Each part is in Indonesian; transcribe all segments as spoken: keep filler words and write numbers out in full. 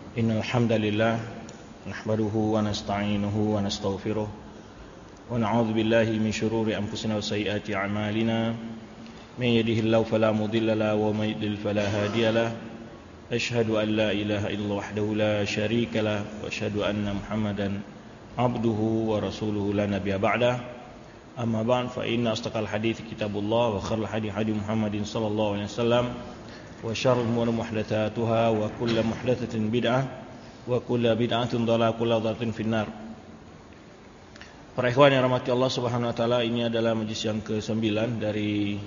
Innal hamdalillah nahmaduhu wa nasta'inuhu wa nastaghfiruh wa na'udzu billahi min shururi anfusina wa sayyiati a'malina may yahdihillahu fala mudilla lahu wa may yudlil fala hadiya lahu asyhadu an la ilaha illallah wahdahu la syarika lahu wa asyhadu anna muhammadan abduhu wa rasuluhu la nabiyya ba'dah amma ba'd fa inna asdaqal hadits kitabullah wa khairul hadi hadi Muhammadin sallallahu alaihi wasallam wa syarrul umuri muhdatsatuha wa kullu muhdatsatin bid'ah wa kullu bid'atin dhalalah kullu dhalatin finnar. Para ikhwan yang rahmati Allah Subhanahu wa taala, ini adalah majlis yang kesembilan dari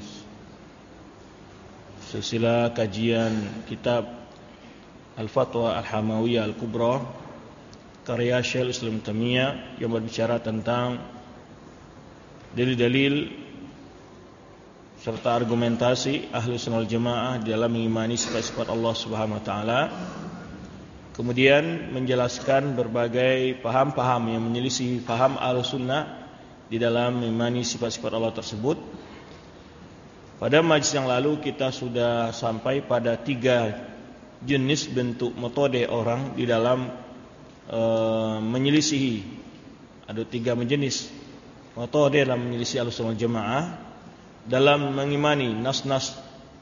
silsilah kajian kitab Al-Fatwa Al-Hamawiyah Al-Kubra karya Syekhul Islam Taimiyah yang berbicara tentang dalil-dalil serta argumentasi Ahlu Sunnah wal Jamaah dalam mengimani sifat-sifat Allah Subhanahu wa taala. Kemudian menjelaskan berbagai paham-paham yang menyelisih paham Ahlu Sunnah di dalam mengimani sifat-sifat Allah tersebut. Pada majlis yang lalu kita sudah sampai pada tiga jenis bentuk metode orang di dalam e, menyelisihi. Ada tiga jenis metode dalam menyelisih Ahlu Sunnah wal Jamaah dalam mengimani nas-nas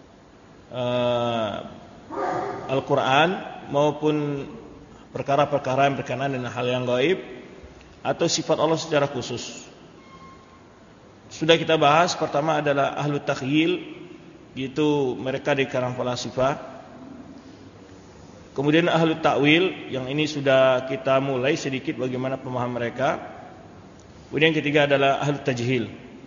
uh, Al-Quran maupun perkara-perkara yang berkenaan dengan hal yang gaib atau sifat Allah secara khusus. Sudah kita bahas, pertama adalah ahlu takhyil, yaitu mereka di kalangan falasifah. Kemudian ahlu ta'wil, yang ini sudah kita mulai sedikit bagaimana pemahaman mereka. Kemudian yang ketiga adalah ahlu tajhil.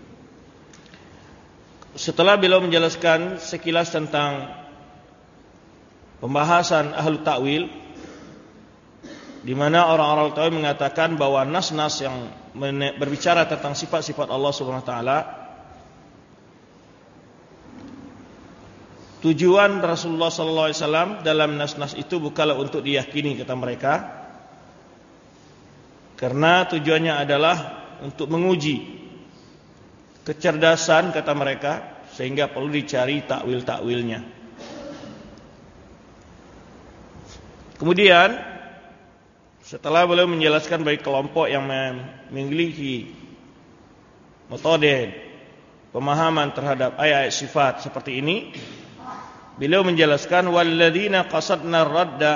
Setelah beliau menjelaskan sekilas tentang pembahasan ahlu ta'wil, di mana orang-orang ta'wil mengatakan bahwa nas-nas yang berbicara tentang sifat-sifat Allah Subhanahu wa taala, tujuan Rasulullah sallallahu alaihi wasallam dalam nas-nas itu bukanlah untuk diyakini, kata mereka, karena tujuannya adalah untuk menguji kecerdasan, kata mereka, sehingga perlu dicari takwil-takwilnya. Kemudian setelah beliau menjelaskan bagi kelompok yang memiliki metode pemahaman terhadap ayat-ayat sifat seperti ini, beliau menjelaskan walladzina qasadna radda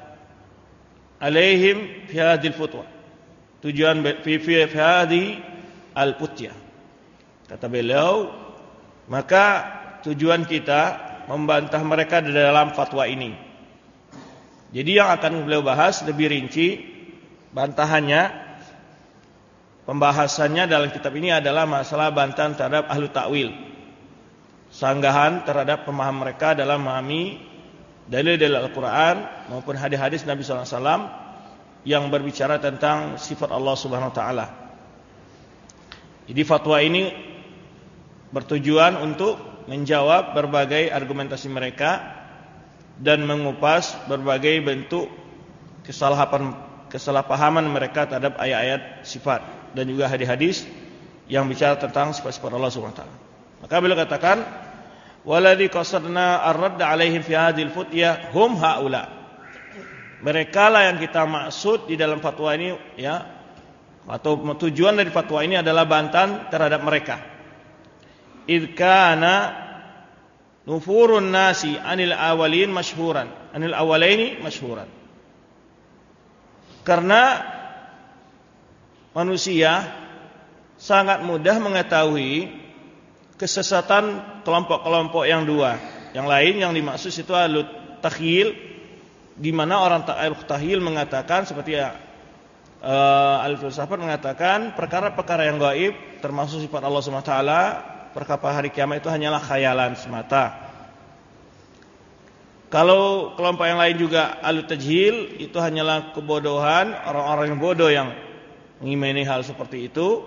alaihim fi hadhil futwa. Tujuan fi fi hadhi al-futyah. Kata beliau, maka tujuan kita membantah mereka di dalam fatwa ini. Jadi yang akan beliau bahas lebih rinci bantahannya, pembahasannya dalam kitab ini adalah masalah bantahan terhadap ahlu ta'wil, sanggahan terhadap pemahaman mereka dalam memahami dalil-dalil Al-Quran maupun hadis-hadis Nabi sallallahu alaihi wasallam yang berbicara tentang sifat Allah Subhanahu wa taala. Jadi fatwa ini bertujuan untuk menjawab berbagai argumentasi mereka dan mengupas berbagai bentuk kesalahan kesalahpahaman mereka terhadap ayat-ayat sifat dan juga hadis-hadis yang bicara tentang sifat-sifat Allah Subhanahu wa taala. Maka beliau katakan waladzi qasadna ar-radd 'alaihim fi hadhil futyah hum haula. Mereka lah yang kita maksud di dalam fatwa ini, ya, atau tujuan dari fatwa ini adalah bantahan terhadap mereka. Idh kana nufurun nasi anil awalin masyhuran anil awalaini masyhuran. Karena manusia sangat mudah mengetahui kesesatan kelompok-kelompok yang dua. Yang lain yang dimaksud itu ahlu takhyil, di mana orang takhyil mengatakan seperti ya, uh, al-filsafat mengatakan perkara-perkara yang gaib termasuk sifat Allah Subhanahu wa taala, perkara hari kiamat itu hanyalah khayalan semata. Kalau kelompok yang lain juga ahlu tajhil, itu hanyalah kebodohan, orang-orang yang bodoh yang mengimani hal seperti itu.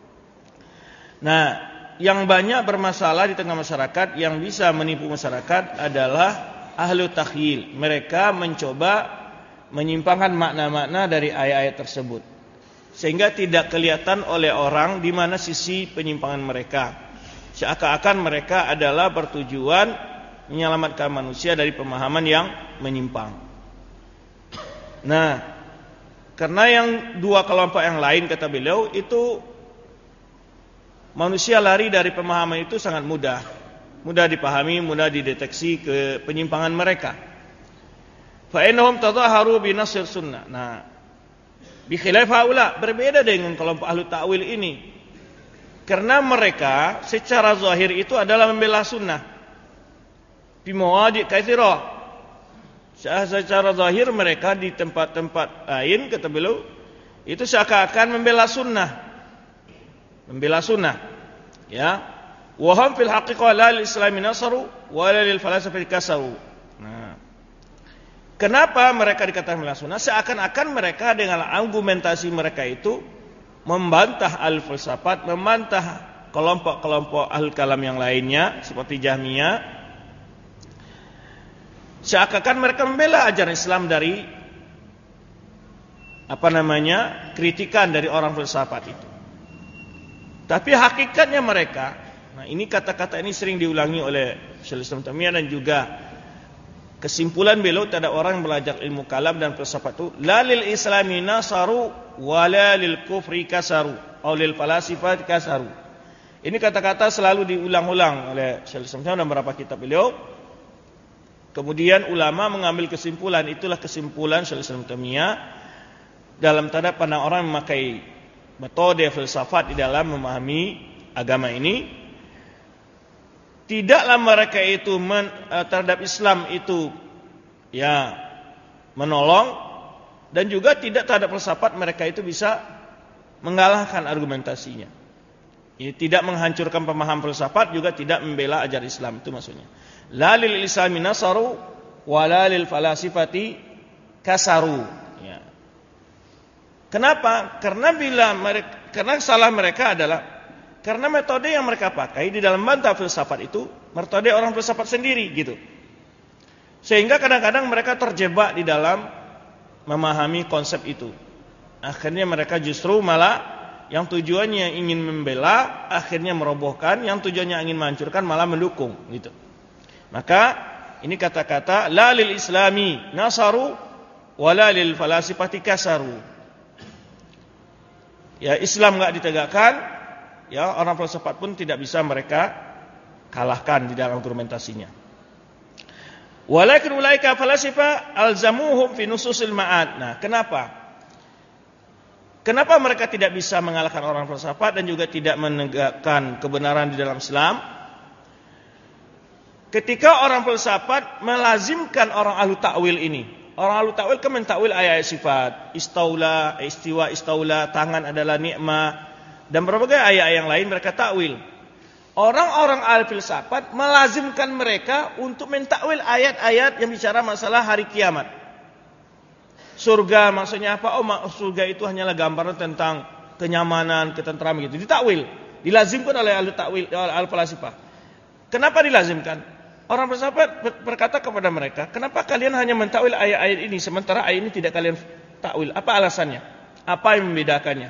Nah, yang banyak bermasalah di tengah masyarakat, yang bisa menipu masyarakat adalah ahlu takhyil. Mereka mencoba menyimpangkan makna-makna dari ayat-ayat tersebut, sehingga tidak kelihatan oleh orang di mana sisi penyimpangan mereka. Seakan-akan mereka adalah bertujuan menyelamatkan manusia dari pemahaman yang menyimpang. Nah, karena yang dua kelompok yang lain kata beliau itu manusia lari dari pemahaman itu sangat mudah. Mudah dipahami, mudah dideteksi ke penyimpangan mereka. Fa innahum tadhaharu bi nasr sunnah. Nah, bi khilaf haula, berbeda dengan kelompok ahlu ta'wil ini. Karena mereka secara zahir itu adalah membela sunnah. Bi mawadi' katsira. Secara zahir mereka di tempat-tempat lain kata beliau itu seakan-akan membela sunnah. Membela sunnah, ya. Waham fil haqiqah la lil islami nasaru wa la lil falasifati kasaru. Nah, kenapa mereka dikatakan membela sunnah? Seakan-akan mereka dengan argumentasi mereka itu membantah al-filsafat, membantah kelompok-kelompok ahli kalam yang lainnya seperti Jahmiyah. Seakan-akan mereka membela ajaran Islam dari apa namanya? Kritikan dari orang filsafat itu. Tapi hakikatnya mereka, nah ini kata-kata ini sering diulangi oleh Syaikhul Islam Taimiyah dan juga kesimpulan beliau terhadap orang yang belajar ilmu kalam dan filsafat itu, la lil islami nasaru wa la lil kufri kasaru atau lil falasifat kasaru. Ini kata-kata selalu diulang-ulang oleh Syaikhul Islam Taimiyah dalam beberapa kitab beliau. Kemudian ulama mengambil kesimpulan, itulah kesimpulan Syaikhul Islam Taimiyah dalam tanda pandang orang yang memakai metode filsafat di dalam memahami agama ini. Tidaklah mereka itu men, terhadap Islam itu ya menolong, dan juga tidak terhadap filsafat mereka itu bisa mengalahkan argumentasinya. Ini tidak menghancurkan pemahaman filsafat, juga tidak membela ajaran Islam, itu maksudnya. La lil islami nasaru wa la lil falasifati kasaru. Ya. Kenapa? Karena bila mereka, karena salah mereka adalah karena metode yang mereka pakai di dalam bantah filsafat itu metode orang filsafat sendiri gitu. Sehingga kadang-kadang mereka terjebak di dalam memahami konsep itu. Akhirnya mereka justru malah yang tujuannya ingin membela akhirnya merobohkan, yang tujuannya ingin menghancurkan malah mendukung gitu. Maka ini kata-kata la lil islami nasaru wa la lil falasifati kasaru. Ya, Islam enggak ditegakkan, ya orang filsafat pun tidak bisa mereka kalahkan di dalam argumentasinya. Walakin ulaika falasifa alzamuhum fi nususil ma'ad. Nah, kenapa? Kenapa mereka tidak bisa mengalahkan orang filsafat dan juga tidak menegakkan kebenaran di dalam Islam? Ketika orang filsafat melazimkan orang ahlu ta'wil ini. Orang ahlu ta'wil kan mentakwil ayat-ayat sifat, istaula, istiwa, istaula, tangan adalah nikmah, dan berbagai ayat yang lain mereka takwil. Orang-orang ahli filsafat melazimkan mereka untuk mentakwil ayat-ayat yang bicara masalah hari kiamat. Surga maksudnya apa? Oh, surga itu hanyalah gambaran tentang kenyamanan, ketentraman gitu. Ditakwil, dilazimkan oleh ahli takwil, ahli falsafah. Kenapa dilazimkan? Orang filsafat berkata kepada mereka, kenapa kalian hanya mentakwil ayat-ayat ini sementara ayat ini tidak kalian takwil? Apa alasannya? Apa yang membedakannya?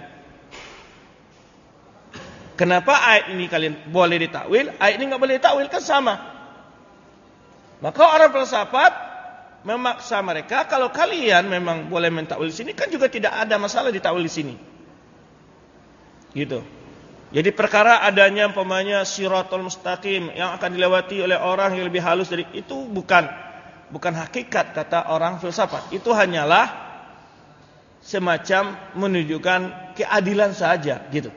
Kenapa ayat ini kalian boleh ditakwil, ayat ini nggak boleh ditakwil? Kan sama. Maka orang filsafat memaksa mereka, kalau kalian memang boleh mentakwil di sini, kan juga tidak ada masalah ditakwil di sini. Gitu. Jadi perkara adanya umpamanya siratul mustaqim yang akan dilewati oleh orang yang lebih halus dari itu bukan bukan hakikat kata orang filsafat. Itu hanyalah semacam menunjukkan keadilan saja gitu.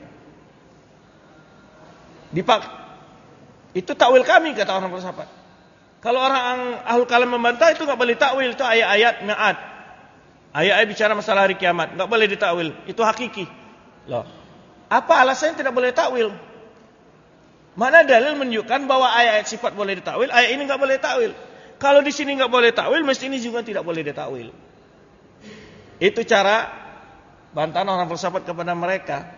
Dipak itu takwil kami kata orang filsafat. Kalau orang ahlul kalam membantah itu enggak boleh takwil, itu ayat-ayat ma'ad. Ayat-ayat bicara masalah hari kiamat, enggak boleh ditakwil. Itu hakiki. Loh. Apa alasannya tidak boleh takwil? Mana dalil menunjukkan bahwa ayat-ayat sifat boleh ditakwil, ayat ini enggak boleh takwil. Kalau di sini enggak boleh takwil, mesti ini juga tidak boleh ditakwil. Itu cara bantahan orang filsafat kepada mereka.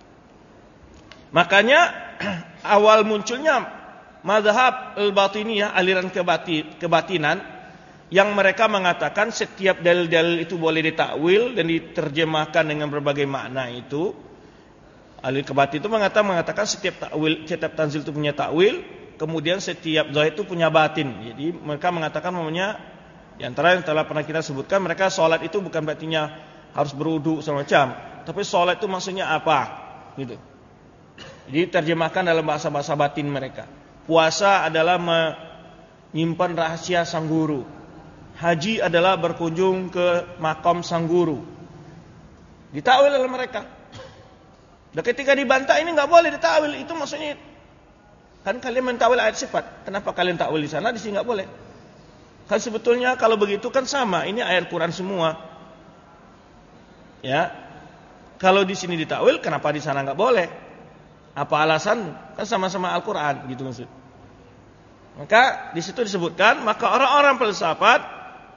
Makanya awal munculnya mazhab al-batiniyah, aliran kebati, kebatinan, yang mereka mengatakan setiap dalil-dalil itu boleh ditakwil dan diterjemahkan dengan berbagai makna itu. Ahli kebatin itu mengatakan, mengatakan setiap takwil, setiap tanzil itu punya takwil, kemudian setiap zahir itu punya batin. Jadi mereka mengatakan namanya Di antara yang telah pernah kita sebutkan, mereka sholat itu bukan berartinya harus berwudu semacam, tapi sholat itu maksudnya apa? Gitu. Jadi terjemahkan dalam bahasa-bahasa batin mereka. Puasa adalah menyimpan rahasia sang guru. Haji adalah berkunjung ke makam sang guru. Ditakwil oleh mereka. Dan ketika dibantah ini nggak boleh ditakwil. Itu maksudnya kan kalian mentakwil ayat sifat. Kenapa kalian takwil di sana, di sini nggak boleh? Kan sebetulnya kalau begitu kan sama, ini ayat Quran semua. Ya. Kalau di sini ditakwil, kenapa di sana nggak boleh? Apa alasan? Kan sama-sama Al-Quran gitu maksud. Maka di situ disebutkan, maka orang-orang filsafat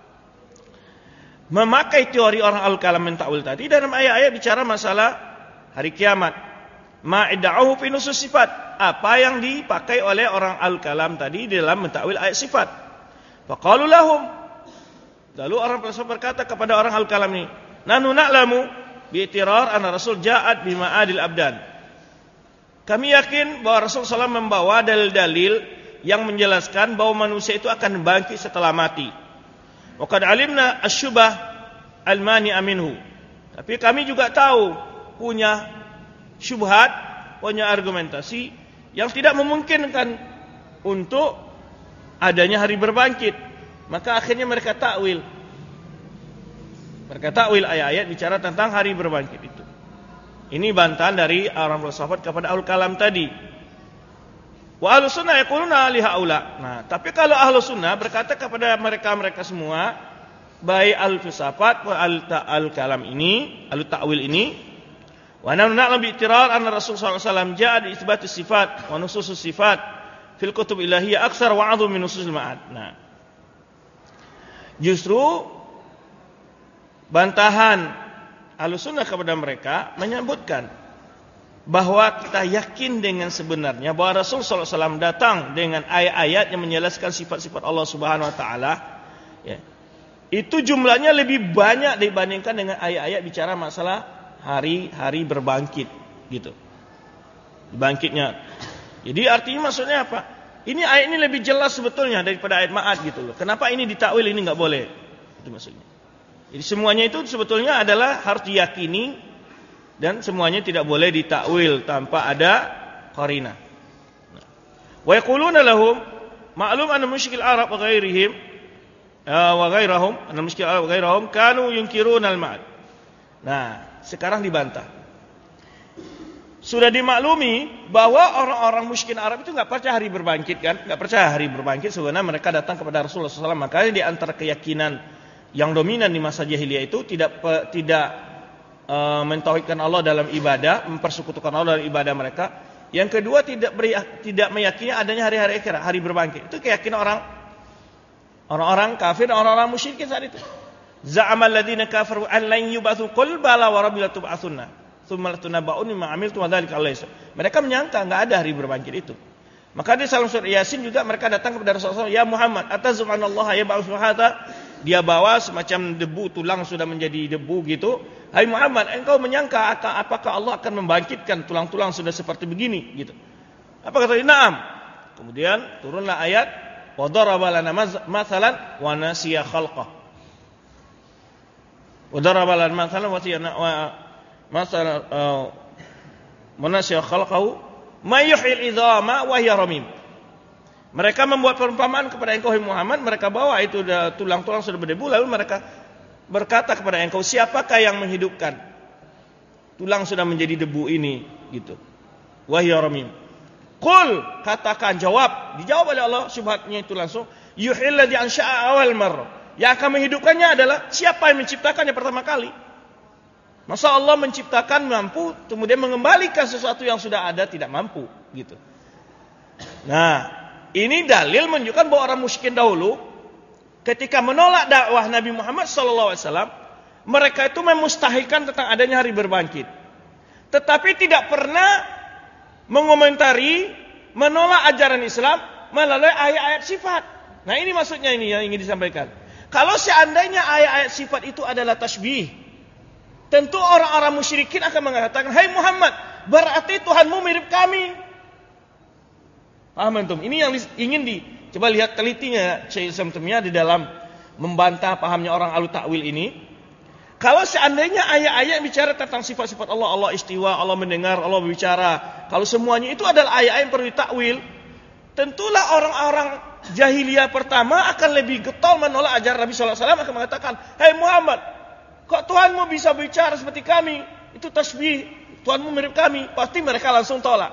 memakai teori orang Al-Kalam mentakwil tadi dalam ayat-ayat bicara masalah hari kiamat. Ma'ida'uhu fi nusus sifat. Apa yang dipakai oleh orang Al-Kalam tadi dalam mentakwil ayat sifat. Faqalu lahum, lalu orang filsafat berkata kepada orang Al-Kalam ini, nanu na'lamu bi'tirar anna Rasul ja'at bima'adil abdan. Kami yakin bahwa Rasul sallallahu alaihi wasallam membawa dalil-dalil yang menjelaskan bahwa manusia itu akan bangkit setelah mati. Wa qad alimna asy-syubah al-mani'a minhu. Tapi kami juga tahu punya syubhat, punya argumentasi yang tidak memungkinkan untuk adanya hari berbangkit. Maka akhirnya mereka takwil. Mereka takwil ayat-ayat bicara tentang hari berbangkit itu. Ini bantahan dari orang filsafat kepada Al-Kalam tadi. Wa ahlus sunnah yaquluna li haula. Nah, tapi kalau ahlus sunnah berkata kepada mereka-mereka semua, baik al-filsafat wa al-kalam ini, al-ta'wil ini, wa na'lam bi i'tirar anna Rasul sallallahu alaihi wasallam ja'a bi itsbatis sifat wa nususus sifat fil kutub ilahiyah aksar wa'adhu min nususil ma'ad. Nah, justru bantahan Ahlussunnah kepada mereka menyebutkan bahwa kita yakin dengan sebenarnya bahwa Rasul sallallahu alaihi wasallam datang dengan ayat-ayat yang menjelaskan sifat-sifat Allah Subhanahu wa taala, ya. Itu jumlahnya lebih banyak dibandingkan dengan ayat-ayat bicara masalah hari-hari berbangkit gitu. Bangkitnya. Jadi artinya maksudnya apa? Ini ayat ini lebih jelas sebetulnya daripada ayat Ma'ad gitu loh. Kenapa ini ditakwil, ini enggak boleh? Itu maksudnya. Jadi semuanya itu sebetulnya adalah harus diyakini dan semuanya tidak boleh ditakwil tanpa ada qarinah. Wa yaquluna lahum ma'lum anna musyriqil arab wa ghairihim wa ghairahum anna musyriqil arab wa ghairahum kanu yunkiruna al-ma'ad. Nah, sekarang dibantah. Sudah dimaklumi bahwa orang-orang musyrikin Arab itu enggak percaya hari berbangkit kan? Enggak percaya hari berbangkit. Sebenarnya mereka datang kepada Rasulullah sallallahu alaihi wasallam. Makanya di antara keyakinan yang dominan di masa jahiliyah itu tidak tidak uh, mentauhidkan Allah dalam ibadah, mempersekutukan Allah dalam ibadah mereka. Yang kedua tidak beri, tidak meyakini adanya hari-hari akhirat, hari berbangkit. Itu keyakinan orang orang-orang kafir, orang-orang musyrikin saat itu. Za'amal ladzina kafaru an lan yub'atsu qul bala wa rabbil tub'atsunna tsumma latunabba'un mimma 'amiltum wa dzalika 'alaihi. Mereka menyangka enggak ada hari berbangkit itu. Maka di dalam surat Yasin juga mereka datang kepada Rasulullah, ya Muhammad, atazumunallaha yab'atsu hadza. Dia bawa semacam debu, tulang sudah menjadi debu gitu. Hai Muhammad, engkau menyangka apakah Allah akan membangkitkan tulang-tulang sudah seperti begini gitu. Apa kata dia? Naam. Kemudian turunlah ayat wa daraba lana mathalan wa nasiya khalqah. Wa daraba lana mathalan wa mathalan wa nasiya khalqahu may yuhyil idhama wa hiya ramim. Mereka membuat perumpamaan kepada engkau hai Muhammad, mereka bawa itu tulang-tulang sudah berdebu, lalu mereka berkata kepada engkau, siapakah yang menghidupkan tulang sudah menjadi debu ini gitu. Wahya ramim. Qul, katakan, jawab, dijawab oleh Allah syubhatnya itu langsung, yuhyil ladzi ansha'a awal marrah. Yang akan menghidupkannya adalah siapa yang menciptakannya pertama kali. Masa Allah menciptakan mampu, kemudian mengembalikan sesuatu yang sudah ada tidak mampu gitu. Nah, ini dalil menunjukkan bahwa orang musyrikin dahulu ketika menolak dakwah Nabi Muhammad sallallahu alaihi wasallam, mereka itu memustahilkan tentang adanya hari berbangkit. Tetapi tidak pernah mengomentari, menolak ajaran Islam melalui ayat-ayat sifat. Nah, ini maksudnya ini yang ingin disampaikan. Kalau seandainya ayat-ayat sifat itu adalah tasbih, tentu orang-orang musyrikin akan mengatakan, "Hai Muhammad, berarti Tuhanmu mirip kami." Paham antum? Ini yang ingin di coba lihat telitinya Syekh Islam Taimiyah di dalam membantah pahamnya orang ahlu ta'wil ini. Kalau seandainya ayat-ayat bicara tentang sifat-sifat Allah, Allah istiwa, Allah mendengar, Allah berbicara, kalau semuanya itu adalah ayat-ayat yang perlu ditakwil, tentulah orang-orang jahiliyah pertama akan lebih getol menolak ajaran Nabi sallallahu alaihi wasallam, akan mengatakan, "Hai Muhammad, kok Tuhanmu bisa bicara seperti kami? Itu tasbih, Tuhanmu mirip kami." Pasti mereka langsung tolak.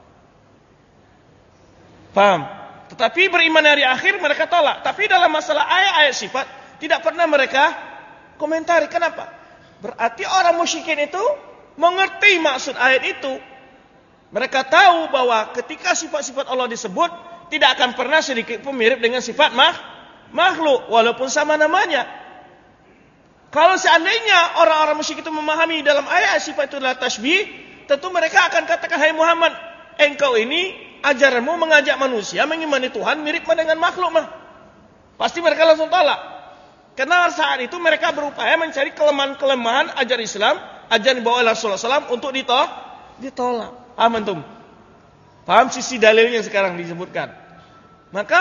Paham? Tetapi beriman hari akhir mereka tolak. Tapi dalam masalah ayat-ayat sifat tidak pernah mereka komentari. Kenapa? Berarti orang musyrikin itu mengerti maksud ayat itu. Mereka tahu bahwa ketika sifat-sifat Allah disebut, tidak akan pernah sedikit pun mirip dengan sifat mah, makhluk, walaupun sama namanya. Kalau seandainya orang-orang musyrik itu memahami dalam ayat sifat itu adalah tasbih, tentu mereka akan katakan, "Hai Muhammad, engkau ini ajaranmu mengajak manusia mengimani Tuhan mirip dengan makhluk mah." Pasti mereka langsung tolak. Karena saat itu mereka berupaya mencari kelemahan-kelemahan ajar Islam, ajaran dibawa oleh Rasulullah shallallahu alaihi wasallam untuk ditolak. ditolak. Paham antum? Paham sisi dalilnya sekarang disebutkan. Maka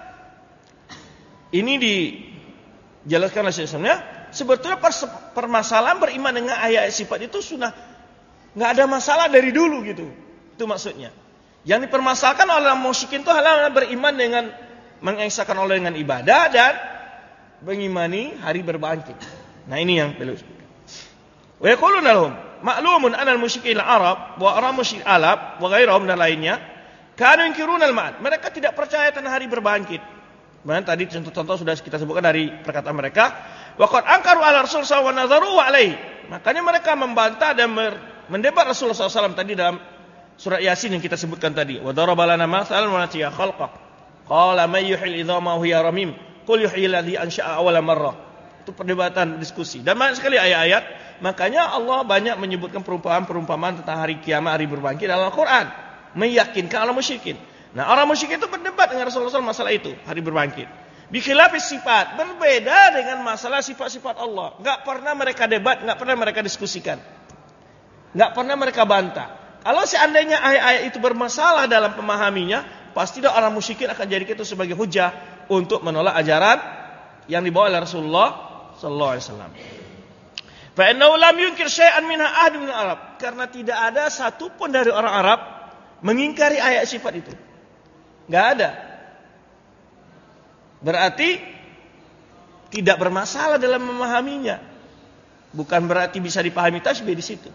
ini dijelaskan oleh Syaikhnya, sebetulnya permasalahan beriman dengan ayat sifat itu sudah nggak ada masalah dari dulu gitu. Itu maksudnya. Yang dipermasalahkan oleh musyrikin itu hanya beriman dengan mengesahkan Allah dengan ibadah dan mengimani hari berbangkit. Nah ini yang perlu. Wa yaquluna lahum ma'lumun anna al-musyrikin al-arab wa orang musyrik Arab wa ghairahum dan lainnya kanu yunkiruna al-ma'ad. Mereka tidak percaya tentang hari berbangkit. Kemudian tadi contoh-contoh sudah kita sebutkan dari perkataan mereka. Wa qad ankaru ala Rasul sallallahu alaihi wasallam wa nadharu alaihi. Makanya mereka membantah dan mendebat Rasulullah sallallahu alaihi wasallam tadi dalam surat Yasin yang kita sebutkan tadi. Wa daraba lana mathalan wa nasiya khalqah. Qala may yuhyil idhama wa hiya ramim. Qul yuhyil ladzi ansha'a awwala marrah. Itu perdebatan, diskusi. Dan banyak sekali ayat-ayat. Makanya Allah banyak menyebutkan perumpamaan-perumpamaan tentang hari kiamat, hari berbangkit dalam Al-Quran. Meyakinkan orang musyrikin. Nah, orang musyrikin itu berdebat dengan Rasulullah shallallahu alaihi wasallam masalah itu, hari berbangkit. Bikhilafis sifat, berbeda dengan masalah sifat-sifat Allah. Enggak pernah mereka debat, enggak pernah mereka diskusikan. Enggak pernah mereka bantah. Kalau seandainya ayat-ayat itu bermasalah dalam memahaminya, pasti orang musyrikin akan jadikan itu sebagai hujah untuk menolak ajaran yang dibawa oleh Rasulullah sallallahu alaihi wasallam. Fa innahu lam yunkir syai'an minha ahadun min al-arab, karena tidak ada satupun dari orang Arab mengingkari ayat sifat itu. Enggak ada. Berarti tidak bermasalah dalam memahaminya. Bukan berarti bisa dipahami tasbih di situ.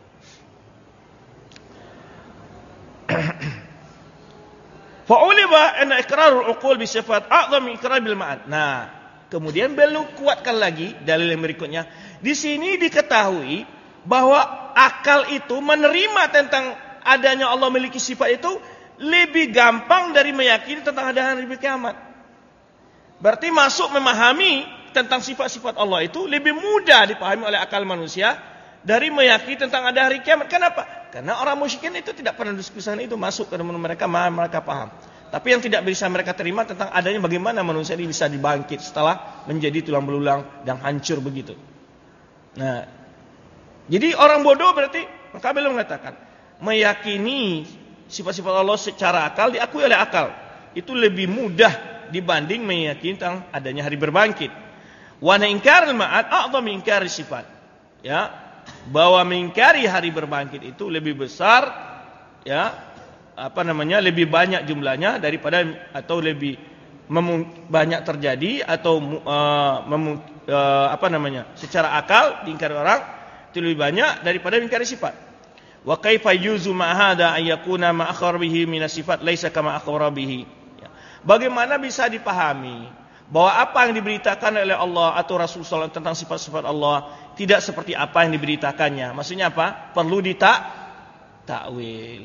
Fa'ulima anna iqrarul uqul bi sifat a'zam min iqrar bil ma'an. Nah, kemudian beliau kuatkan lagi dalil yang berikutnya. Di sini diketahui bahwa akal itu menerima tentang adanya Allah memiliki sifat itu lebih gampang dari meyakini tentang adanya hari kiamat. Berarti masuk memahami tentang sifat-sifat Allah itu lebih mudah dipahami oleh akal manusia dari meyakini tentang ada hari kiamat. Kenapa? Karena orang musyrikin itu tidak pernah diskusikan itu, masuk ke dalam mereka, mereka paham. Tapi yang tidak bisa mereka terima tentang adanya bagaimana manusia ini bisa dibangkit setelah menjadi tulang belulang dan hancur begitu. Nah, jadi orang bodoh berarti, maka beliau mengatakan, meyakini sifat-sifat Allah secara akal diakui oleh akal itu lebih mudah dibanding meyakini tentang adanya hari berbangkit. Wa ingkarul ma'ad a'dham min inkari sifat. Ya, bahwa mengingkari hari berbangkit itu lebih besar, ya, apa namanya, lebih banyak jumlahnya daripada atau lebih memu, banyak terjadi atau uh, memu, uh, apa namanya, secara akal diingkari orang itu lebih banyak daripada mengingkari sifat. Wa kaifa yuzu ma hada ay yakuna ma akhbar bihi min sifat laisa kama akhbara bihi. Ya. Bagaimana bisa dipahami bahwa apa yang diberitakan oleh Allah atau Rasulullah shallallahu alaihi wasallam tentang sifat-sifat Allah tidak seperti apa yang diberitakannya. Maksudnya apa? Perlu ditak takwil.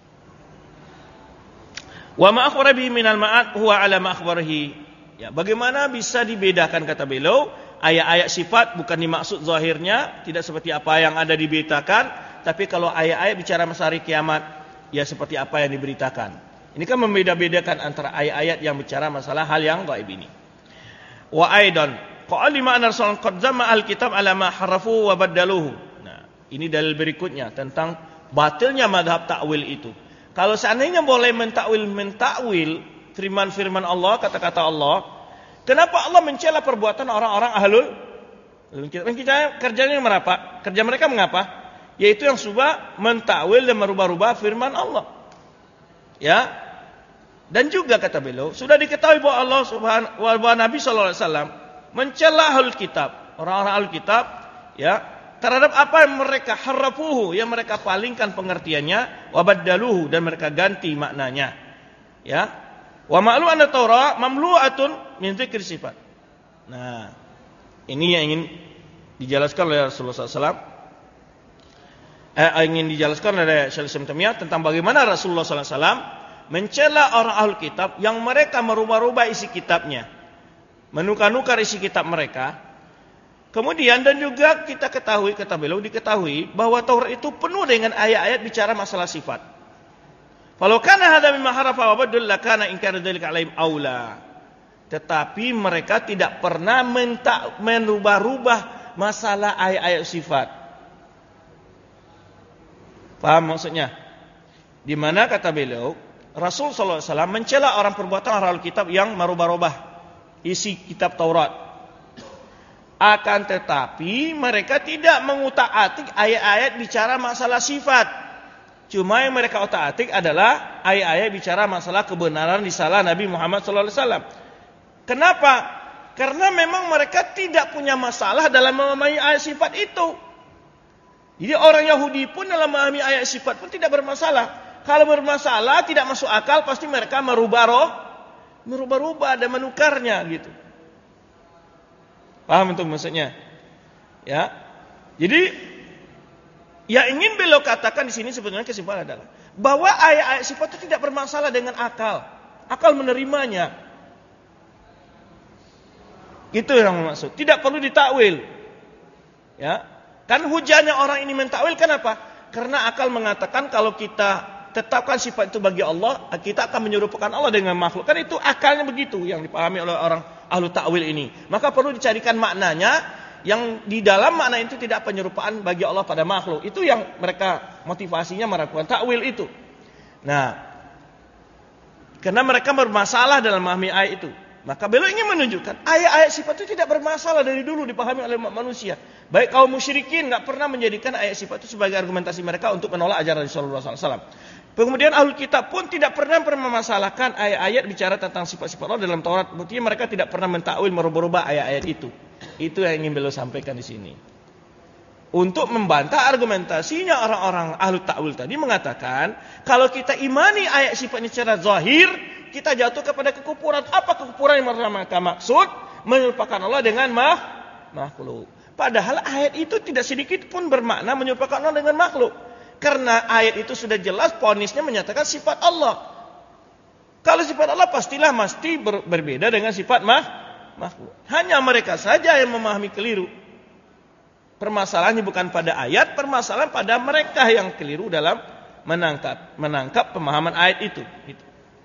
Wa ma akhbara bihi minal ma'ad huwa ala ma akhbarihi. Ya, bagaimana bisa dibedakan kata beliau? Ayat-ayat sifat bukan dimaksud zahirnya, tidak seperti apa yang ada diberitakan, tapi kalau ayat-ayat bicara masalah hari kiamat, ya seperti apa yang diberitakan. Ini kan membeda-bedakan antara ayat-ayat yang bicara masalah hal yang gaib ini. Wa aidan qala ma'ana rasul qad zama al-kitab ala ma harafu wa badaluhu. Nah, ini dalil berikutnya tentang batilnya mazhab takwil itu. Kalau seandainya boleh mentakwil mentakwil firman-firman Allah, kata-kata Allah, Kenapa Allah mencela perbuatan orang-orang ahlul kitab? Kita kerjanya merapa? Kerja mereka mengapa? Yaitu yang suka mentakwil dan merubah-rubah firman Allah. Ya. Dan juga kata beliau, sudah diketahui bahwa Allah Subhanahu wa ta'ala Nabi sallallahu alaihi wasallam mencela ahlul kitab, orang-orang ahlul kitab, ya, terhadap apa yang mereka harafuhu, yang mereka palingkan pengertiannya, wabaddaluhu, dan mereka ganti maknanya. Ya. Wa ma'lu anna Taurat mamlu'atun min dzikri sifat. Nah, ini yang ingin dijelaskan oleh Rasulullah sallallahu alaihi wasallam. Eh, ingin dijelaskan oleh Syekh Islam Taimiyah tentang bagaimana Rasulullah sallallahu alaihi wasallam mencela orang ahlul kitab yang mereka merubah-rubah isi kitabnya, menukar-nukar isi kitab mereka. Kemudian dan juga kita ketahui, kata beliau, diketahui bahwa Taurat itu penuh dengan ayat-ayat bicara masalah sifat. Kalau kana hadza mimma harafa wa badal lakana inkar dzalika alaihim aula. Tetapi mereka tidak pernah menta, merubah-rubah masalah ayat-ayat sifat. Paham maksudnya? Di mana kata beliau, Rasul sallallahu alaihi wasallam mencela orang perbuatan orang kitab yang merubah-rubah isi kitab Taurat. Akan tetapi mereka tidak mengutak-atik ayat-ayat bicara masalah sifat. Cuma yang mereka utak-atik adalah ayat-ayat bicara masalah kebenaran risalah Nabi Muhammad sallallahu alaihi wasallam. Kenapa? Karena memang mereka tidak punya masalah dalam memahami ayat sifat itu. Jadi orang Yahudi pun dalam memahami ayat sifat pun tidak bermasalah. Kalau bermasalah tidak masuk akal, pasti mereka merubah roh, merubah-rubah dan menukarnya gitu. Paham itu maksudnya? Ya. Jadi yang ingin beliau katakan di sini sebenarnya kesimpulan adalah bahwa ayat-ayat sifat itu tidak bermasalah dengan akal. Akal menerimanya. Itu yang maksud. Tidak perlu ditakwil. Ya. Kan hujahnya orang ini mentakwil kenapa? Karena akal mengatakan kalau kita tetapkan sifat itu bagi Allah, kita akan menyerupakan Allah dengan makhluk. Kan itu akalnya begitu yang dipahami oleh orang ahlu takwil ini. Maka perlu dicarikan maknanya yang di dalam makna itu tidak penyerupaan bagi Allah pada makhluk. Itu yang mereka motivasinya melakukan takwil itu. Nah, karena mereka bermasalah dalam memahami ayat itu, maka beliau ingin menunjukkan ayat-ayat sifat itu tidak bermasalah dari dulu dipahami oleh manusia. Baik kaum musyrikin nggak pernah menjadikan ayat sifat itu sebagai argumentasi mereka untuk menolak ajaran Rasulullah sallallahu alaihi wasallam. Kemudian ahlul kitab pun tidak pernah memasalahkan ayat-ayat bicara tentang sifat-sifat Allah dalam Taurat. Buktinya mereka tidak pernah mentakwil merubah-rubah ayat-ayat itu. Itu yang ingin beliau sampaikan di sini. Untuk membantah argumentasinya orang-orang ahlu ta'wil tadi mengatakan, kalau kita imani ayat sifat ini secara zahir, kita jatuh kepada kekufuran. Apa kekufuran yang mereka maksud? Menyerupakan Allah dengan mah, makhluk. Padahal ayat itu tidak sedikit pun bermakna menyerupakan Allah dengan makhluk. Karena ayat itu sudah jelas ponisnya menyatakan sifat Allah. Kalau sifat Allah pastilah mesti ber, berbeda dengan sifat mah, makhluk. Hanya mereka saja yang memahami keliru. Permasalahannya bukan pada ayat, permasalahan pada mereka yang keliru dalam menangkap menangkap pemahaman ayat itu. Gitu.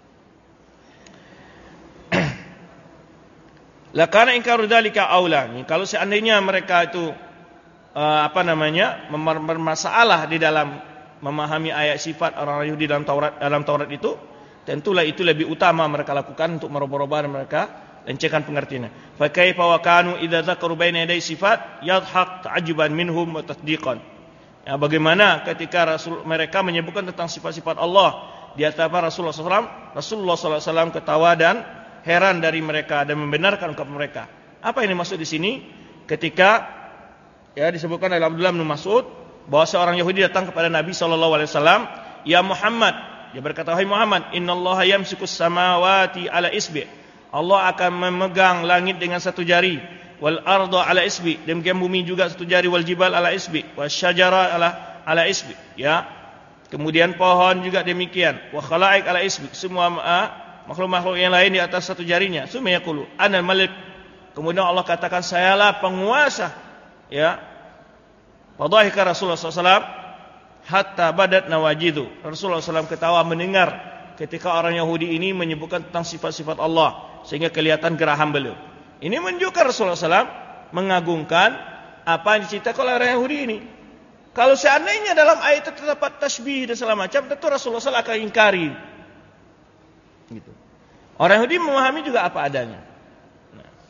La kana ingkaru dzalika aula. Kalau seandainya mereka itu uh, apa namanya bermasalah di dalam memahami ayat sifat orang Yahudi dalam Taurat dalam Taurat itu, tentulah itu lebih utama mereka lakukan untuk merubah-rubah mereka lencehkan pengertiannya. Fa kaifa wa kanu idza dzakaru baina yaday sifat yadhhak ta'ajjuban minhum wa tasdiqan. Ya, bagaimana ketika Rasul mereka menyebutkan tentang sifat-sifat Allah di hadapan Rasulullah sallallahu alaihi wasallam, Rasulullah sallallahu alaihi wasallam ketawa dan heran dari mereka dan membenarkan ungkapan mereka. Apa ini maksud di sini? Ketika ya disebutkan dalam Abdullah bin Mas'ud bahwa seorang Yahudi datang kepada Nabi sallallahu alaihi wasallam, "Ya Muhammad," dia berkata, "Wahai Muhammad, innallaha yamsikus samawati ala isbi'." Allah akan memegang langit dengan satu jari, wal arda ala isbi, demikian bumi juga satu jari, wal jibal ala isbi, wasyajara ala ala isbi, ya. Kemudian pohon juga demikian, wa khalaik ala isbi, semua uh, makhluk-makhluk yang lain di atas satu jarinya. Summa yaqulu ana malik. Kemudian Allah katakan, sayalah penguasa, ya. Fadhahika Rasulullah sallallahu alaihi wasallam hatta badat nawajidu. Rasulullah sallallahu alaihi wasallam ketawa mendengar ketika orang Yahudi ini menyebutkan tentang sifat-sifat Allah, sehingga kelihatan geraham beliau. Ini menunjukkan Rasulullah sallallahu alaihi wasallam mengagungkan apa yang diceritakan oleh orang Yahudi ini. Kalau seandainya dalam ayat itu terdapat tasbih dan segala macam, tentu Rasulullah sallallahu alaihi wasallam akan ingkari. Gitu. Orang Yahudi memahami juga apa adanya. Nah,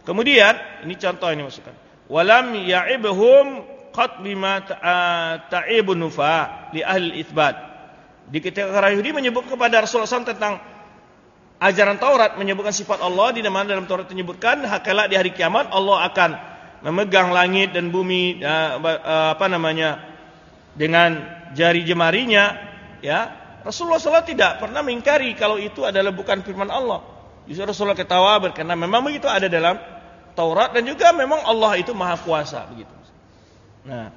Kemudian ini contoh ini masukkan. Walam ya'ibhum qad bima ta'ibun nufa li ahli itsbat. Di ketika orang Yahudi menyebut kepada Rasulullah shallallahu alaihi wasallam tentang ajaran Taurat menyebutkan sifat Allah, di mana dalam Taurat menyebutkan kelak di hari kiamat Allah akan memegang langit dan bumi uh, uh, apa namanya dengan jari jemarinya, ya. Rasulullah shallallahu alaihi wasallam tidak pernah mengingkari kalau itu adalah bukan firman Allah. Justru Rasulullah ketawa karena memang begitu ada dalam Taurat dan juga memang Allah itu maha kuasa begitu. Nah,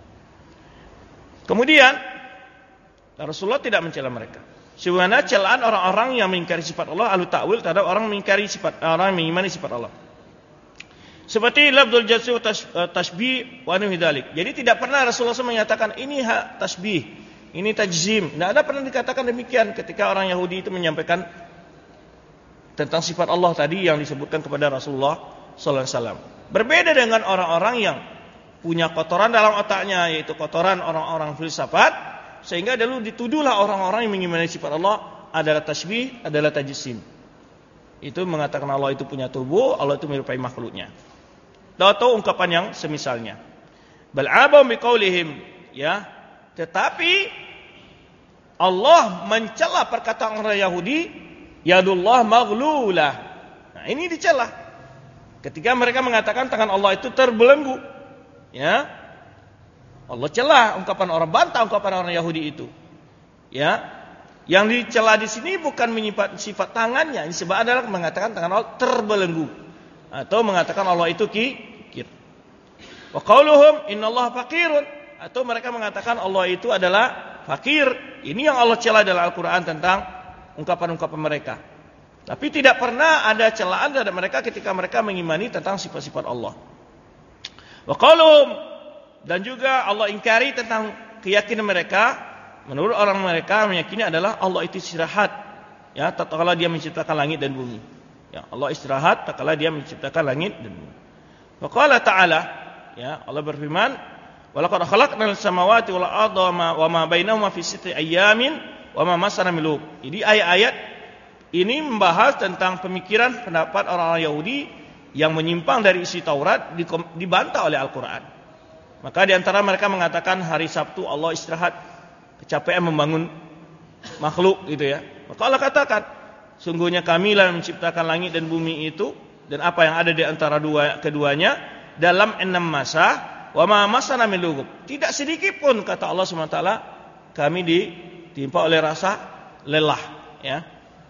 kemudian Rasulullah tidak mencela mereka. Sebenarnya celaan orang-orang yang mengingkari sifat Allah, ahlu ta'wil terhadap orang mengingkari sifat, orang yang mengimani sifat Allah. Seperti lafdzul jasmi wa tasbih wa nahwi dzalik. Jadi tidak pernah Rasulullah shallallahu alaihi wasallam menyatakan ini hak tasbih, ini tajzim. Tidak ada pernah dikatakan demikian ketika orang Yahudi itu menyampaikan tentang sifat Allah tadi yang disebutkan kepada Rasulullah sallallahu alaihi wasallam. Berbeda dengan orang-orang yang punya kotoran dalam otaknya, yaitu kotoran orang-orang filsafat, sehingga dulu dituduhlah orang-orang yang mengimani sifat Allah adalah tasbih, adalah tajsim. Itu mengatakan Allah itu punya tubuh, Allah itu menyerupai makhluknya. Atau ungkapan yang semisalnya. Bal abau biqaulihim, ya. Tetapi Allah mencela perkataan orang Yahudi, yadullah maghlulah. Nah, ini dicela. Ketika mereka mengatakan tangan Allah itu terbelenggu, ya. Allah celah ungkapan orang, bantah ungkapan orang Yahudi itu. Ya. Yang dicela di sini bukan menyifat sifat tangannya, ini sebab adalah mengatakan tangan Allah terbelenggu atau mengatakan Allah itu kikir. Wa qauluhum innallaha faqirun, atau mereka mengatakan Allah itu adalah fakir. Ini yang Allah celah dalam Al-Qur'an tentang ungkapan-ungkapan mereka. Tapi tidak pernah ada celaan terhadap mereka ketika mereka mengimani tentang sifat-sifat Allah. Wa qauluhum, dan juga Allah ingkari tentang keyakinan mereka. Menurut orang mereka meyakini adalah Allah itu istirahat, ya, tatkala dia menciptakan langit dan bumi. Ya, Allah istirahat tatkala dia menciptakan langit dan bumi. Wa qala ta'ala, ya, Allah berfirman, "Wa laqad khalaqnal samawati wal arda wa ma bainahuma fi sittati ayyamin wa ma massana min lughub." Jadi ayat-ayat ini membahas tentang pemikiran pendapat orang-orang Yahudi yang menyimpang dari isi Taurat, dibantah oleh Al-Qur'an. Maka di antara mereka mengatakan hari Sabtu Allah istirahat, kecapean membangun makhluk gitu ya. Maka Allah katakan, sungguhnya kamilah menciptakan langit dan bumi itu dan apa yang ada di antara dua keduanya dalam enam masa, wa ma masana min lughub. Tidak sedikit pun kata Allah subhanahu wa taala kami ditimpa oleh rasa lelah, ya.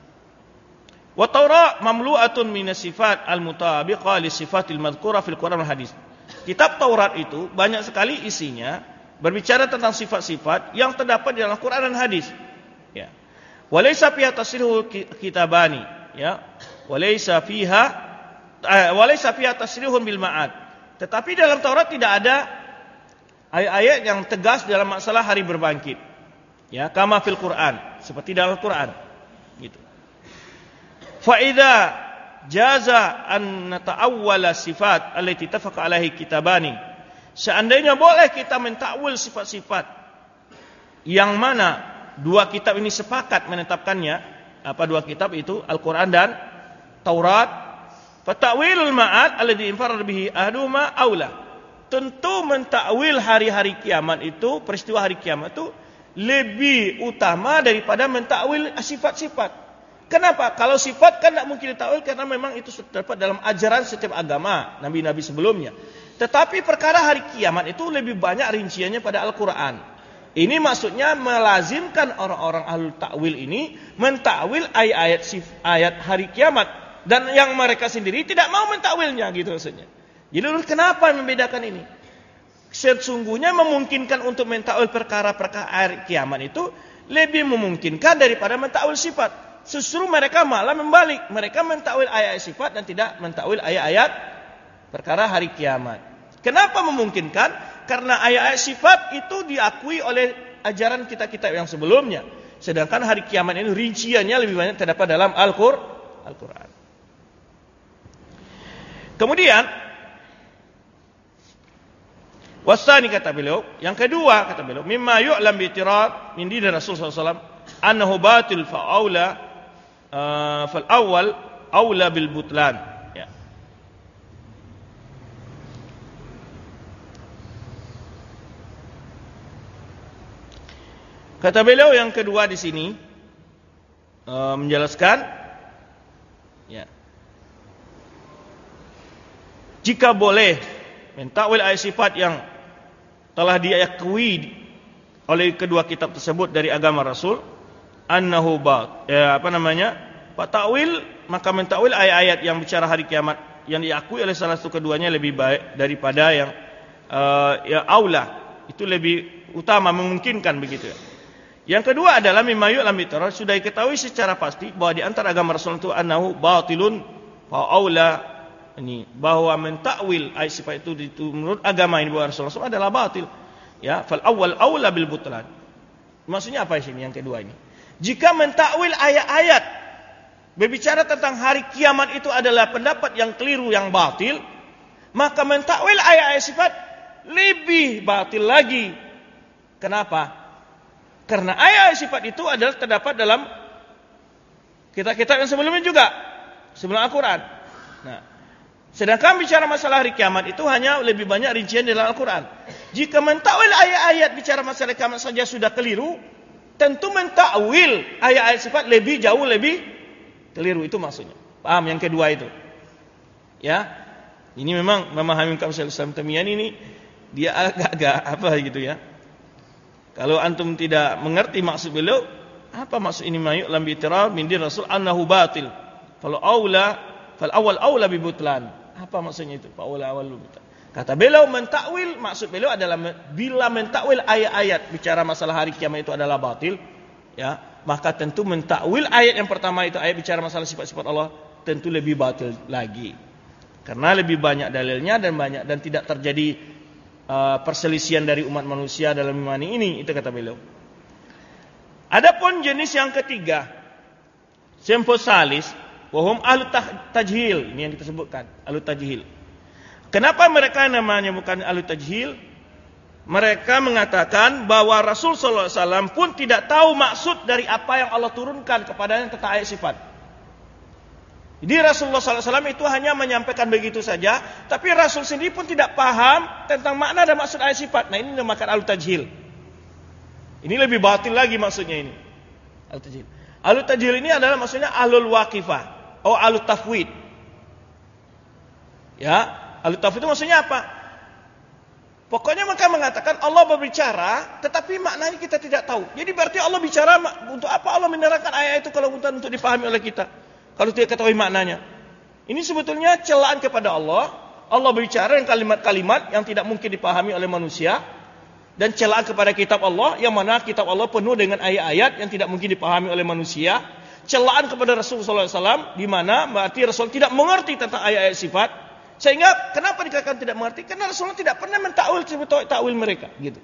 Wa Taurat mamlu'atun minas sifat al-mutabiqah li sifatil madhkurah fil Qur'an wal hadis. Kitab Taurat itu banyak sekali isinya berbicara tentang sifat-sifat yang terdapat di dalam Quran dan hadis. Ya. Walaysa fiha tasrihul kitabani, ya. Walaysa fiha eh, walaysa fiha tasrihun bil ma'ad. Tetapi dalam Taurat tidak ada ayat-ayat yang tegas dalam masalah hari berbangkit. Ya, kama fil Quran, seperti dalam Quran. Gitu. Fa idza jaza an nata'awwala sifat allati tafaqa alaihi kitabani. Seandainya boleh kita mentakwil sifat-sifat yang mana dua kitab ini sepakat menetapkannya, apa dua kitab itu Al-Qur'an dan Taurat, fa ta'wilul ma'ad alladhi infarad bihi ahduma aula. Tentu mentakwil hari-hari kiamat itu, peristiwa hari kiamat itu lebih utama daripada mentakwil sifat-sifat. Kenapa? Kalau sifat kan tidak mungkin ditakwil karena memang itu terdapat dalam ajaran setiap agama nabi-nabi sebelumnya. Tetapi perkara hari kiamat itu lebih banyak rinciannya pada Al-Quran. Ini maksudnya melazimkan orang-orang ahlul takwil ini mentakwil ayat-ayat ayat hari kiamat, dan yang mereka sendiri tidak mau mentakwilnya, gitu maksudnya. Jadi kenapa membedakan ini? Sesungguhnya memungkinkan untuk mentakwil perkara-perkara hari kiamat itu lebih memungkinkan daripada mentakwil sifat. Justru mereka malah membalik. Mereka mentakwil ayat-ayat sifat dan tidak mentakwil ayat-ayat perkara hari kiamat. Kenapa memungkinkan? Karena ayat-ayat sifat itu diakui oleh ajaran kita-kita yang sebelumnya. Sedangkan hari kiamat ini rinciannya lebih banyak terdapat dalam Al-Quran. Kemudian wasani kata beliau, yang kedua kata beliau, mimma yu'lam bi itirat min din Rasul sallallahu alaihi wasallam annahu batil fa'aula Uh, fal awal aula bil butlan, ya. Kata beliau yang kedua di sini uh, menjelaskan, ya, jika boleh mentakwil ayat sifat yang telah diakui oleh kedua kitab tersebut dari agama Rasul, annahu ba, ya, apa namanya, takwil, maka mentakwil ayat-ayat yang bicara hari kiamat yang diakui oleh salah satu keduanya lebih baik daripada yang uh, ya aula, itu lebih utama, memungkinkan begitu ya. Yang kedua adalah mimayu lam bitarar, sudah diketahui secara pasti bahwa di antara agama Rasul itu annahu batilun fa aula, ini bahwa mentakwil ayat sifat itu, itu menurut agama ini bahwa Rasulullah adalah batil. Ya, fal awal aula bil butlan. Maksudnya apa di sini yang kedua ini? Jika mentakwil ayat-ayat berbicara tentang hari kiamat itu adalah pendapat yang keliru, yang batil, maka mentakwil ayat-ayat sifat lebih batil lagi. Kenapa? Karena ayat-ayat sifat itu adalah terdapat dalam kitab-kitab yang sebelumnya juga, sebelum Al-Quran. Nah, sedangkan bicara masalah hari kiamat itu hanya lebih banyak rincian dalam Al-Quran. Jika mentakwil ayat-ayat bicara masalah kiamat saja sudah keliru, tentu mentakwil ayat-ayat sifat lebih jauh lebih keliru, itu maksudnya. Paham yang kedua itu? Ya, ini memang memahami Syaikhul Islam Taimiyah ini dia agak-agak apa gitu ya. Kalau antum tidak mengerti maksud beliau, apa maksud ini mayuk lam bitirar min dir Rasul annahu batil. Kalau aula fal awal aula bi butlan. Apa maksudnya itu? Fa aula awal butlan. Kata beliau mentakwil, maksud beliau adalah bila mentakwil ayat-ayat bicara masalah hari kiamat itu adalah batil, ya, maka tentu mentakwil ayat yang pertama itu ayat bicara masalah sifat-sifat Allah tentu lebih batil lagi. Karena lebih banyak dalilnya dan banyak dan tidak terjadi uh, perselisihan dari umat manusia dalam imani ini, itu kata beliau. Adapun jenis yang ketiga, sempos salis, wahum ahlu tajhil, ini yang kita sebutkan, ahlu tajhil. Kenapa mereka namanya bukan ahlu tajhil? Mereka mengatakan bahwa Rasul sallallahu alaihi wasallam pun tidak tahu maksud dari apa yang Allah turunkan kepadanya tentang ayat sifat. Jadi Rasulullah sallallahu alaihi wasallam itu hanya menyampaikan begitu saja, tapi Rasul sendiri pun tidak paham tentang makna dan maksud ayat sifat. Nah, ini dinamakan ahlu tajhil. Ini lebih batil lagi maksudnya ini. Ahlu tajhil. Ahlu tajhil ini adalah maksudnya ahlul waqifah atau ahlu tafwid. Ya, ahlu tafwid itu maksudnya apa? Pokoknya mereka mengatakan Allah berbicara, tetapi maknanya kita tidak tahu. Jadi berarti Allah bicara untuk apa Allah menerangkan ayat itu kalau bukan untuk dipahami oleh kita, kalau tidak ketahui maknanya. Ini sebetulnya celaan kepada Allah. Allah berbicara dengan kalimat-kalimat yang tidak mungkin dipahami oleh manusia, dan celaan kepada kitab Allah yang mana kitab Allah penuh dengan ayat-ayat yang tidak mungkin dipahami oleh manusia. Celaan kepada Rasul sallallahu alaihi wasallam di mana berarti Rasul tidak mengerti tentang ayat-ayat sifat. Sehingga kenapa dikatakan tidak mengerti? Karena Rasulullah tidak pernah mentakwil takwil mereka, gitu.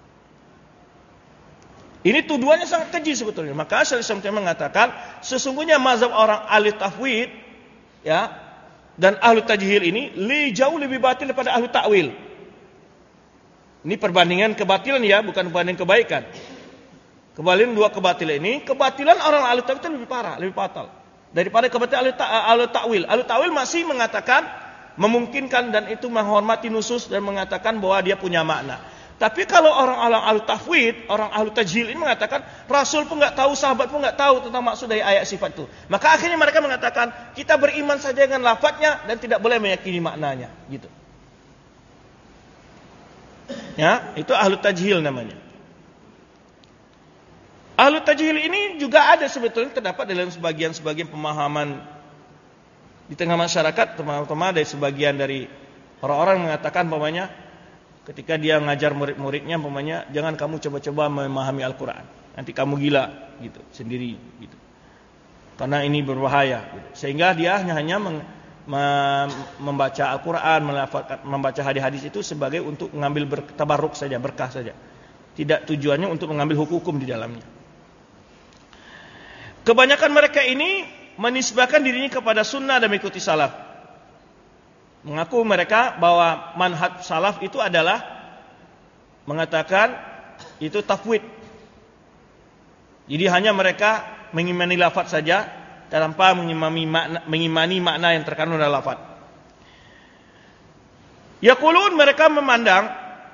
Ini tuduhannya sangat keji sebetulnya. Maka Syaikhul Islam Taimiyah mengatakan sesungguhnya mazhab orang ahli tafwid, ya, dan ahli tajhil ini li jauh lebih batil daripada ahli takwil. Ini perbandingan kebatilan ya, bukan perbandingan kebaikan. Kebalikan dua kebatilan ini, kebatilan orang ahli tafwid itu lebih parah, lebih fatal daripada kebatilan ahli takwil. Ahli takwil masih mengatakan memungkinkan dan itu menghormati nusus dan mengatakan bahwa dia punya makna. Tapi kalau orang-orang ahlu tafwid, orang ahlu tajhil ini mengatakan Rasul pun nggak tahu, sahabat pun nggak tahu tentang maksud dari ayat sifat itu. Maka akhirnya mereka mengatakan kita beriman saja dengan lafadznya dan tidak boleh meyakini maknanya, gitu. Ya, itu ahlu tajhil namanya. Ahlu tajhil ini juga ada sebetulnya terdapat dalam sebagian-sebagian pemahaman di tengah masyarakat, terutama dari sebagian dari orang-orang mengatakan umpamanya ketika dia ngajar murid-muridnya umpamanya jangan kamu coba-coba memahami Al-Qur'an, nanti kamu gila gitu sendiri gitu. Karena ini berbahaya gitu. Sehingga dia hanya hanya meng, mem, membaca Al-Qur'an, membaca hadis-hadis itu sebagai untuk mengambil tabarruk saja, berkah saja. Tidak tujuannya untuk mengambil hukum-hukum di dalamnya. Kebanyakan mereka ini menisbahkan dirinya kepada sunnah dan mengikuti salaf. Mengaku mereka bahwa manhaj salaf itu adalah mengatakan itu tafwid. Jadi hanya mereka mengimani lafaz saja tanpa mengimani makna, mengimani makna yang terkandung dalam lafaz. Yaqulun, mereka memandang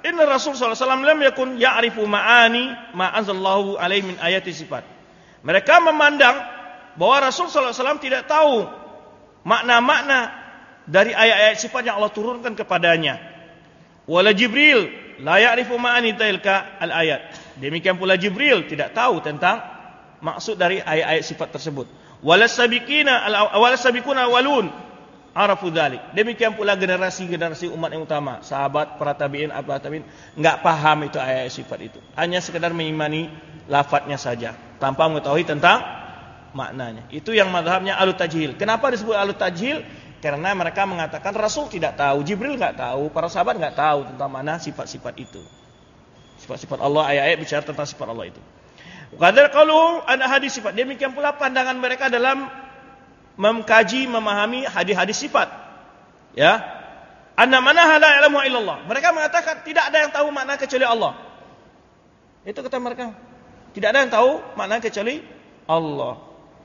inna Rasul sallallahu alaihi wasallam lam yakun ya'rifu ma'ani ma anzalallahu alaihi min ayati sifat. Mereka memandang bahwa Rasul sallallahu alaihi wasallam tidak tahu makna-makna dari ayat-ayat sifat yang Allah turunkan kepadanya. Wala Jibril la ya'rifu ma'ani tilka al-ayat. Demikian pula Jibril tidak tahu tentang maksud dari ayat-ayat sifat tersebut. Wala sabiqina wala sabiquna walun arafu dzalik. Demikian pula generasi-generasi umat yang utama, sahabat, para tabi'in, atba'ut tabi'in, enggak paham itu ayat sifat itu. Hanya sekedar mengimani lafadznya saja tanpa mengetahui tentang maknanya. Itu yang mazhabnya Ahlut Tajhil. Kenapa disebut Ahlut Tajhil? Karena mereka mengatakan Rasul tidak tahu, Jibril enggak tahu, para sahabat enggak tahu tentang mana sifat-sifat itu. Sifat-sifat Allah, ayat-ayat bicara tentang sifat Allah itu. Qadar qalu an hadis sifat. Demikian pula pandangan mereka dalam mengkaji, memahami hadis-hadis sifat. Ya. Anna manaha la ya'lamu illallah. Mereka mengatakan tidak ada yang tahu makna kecuali Allah. Itu kata mereka. Tidak ada yang tahu makna kecuali Allah.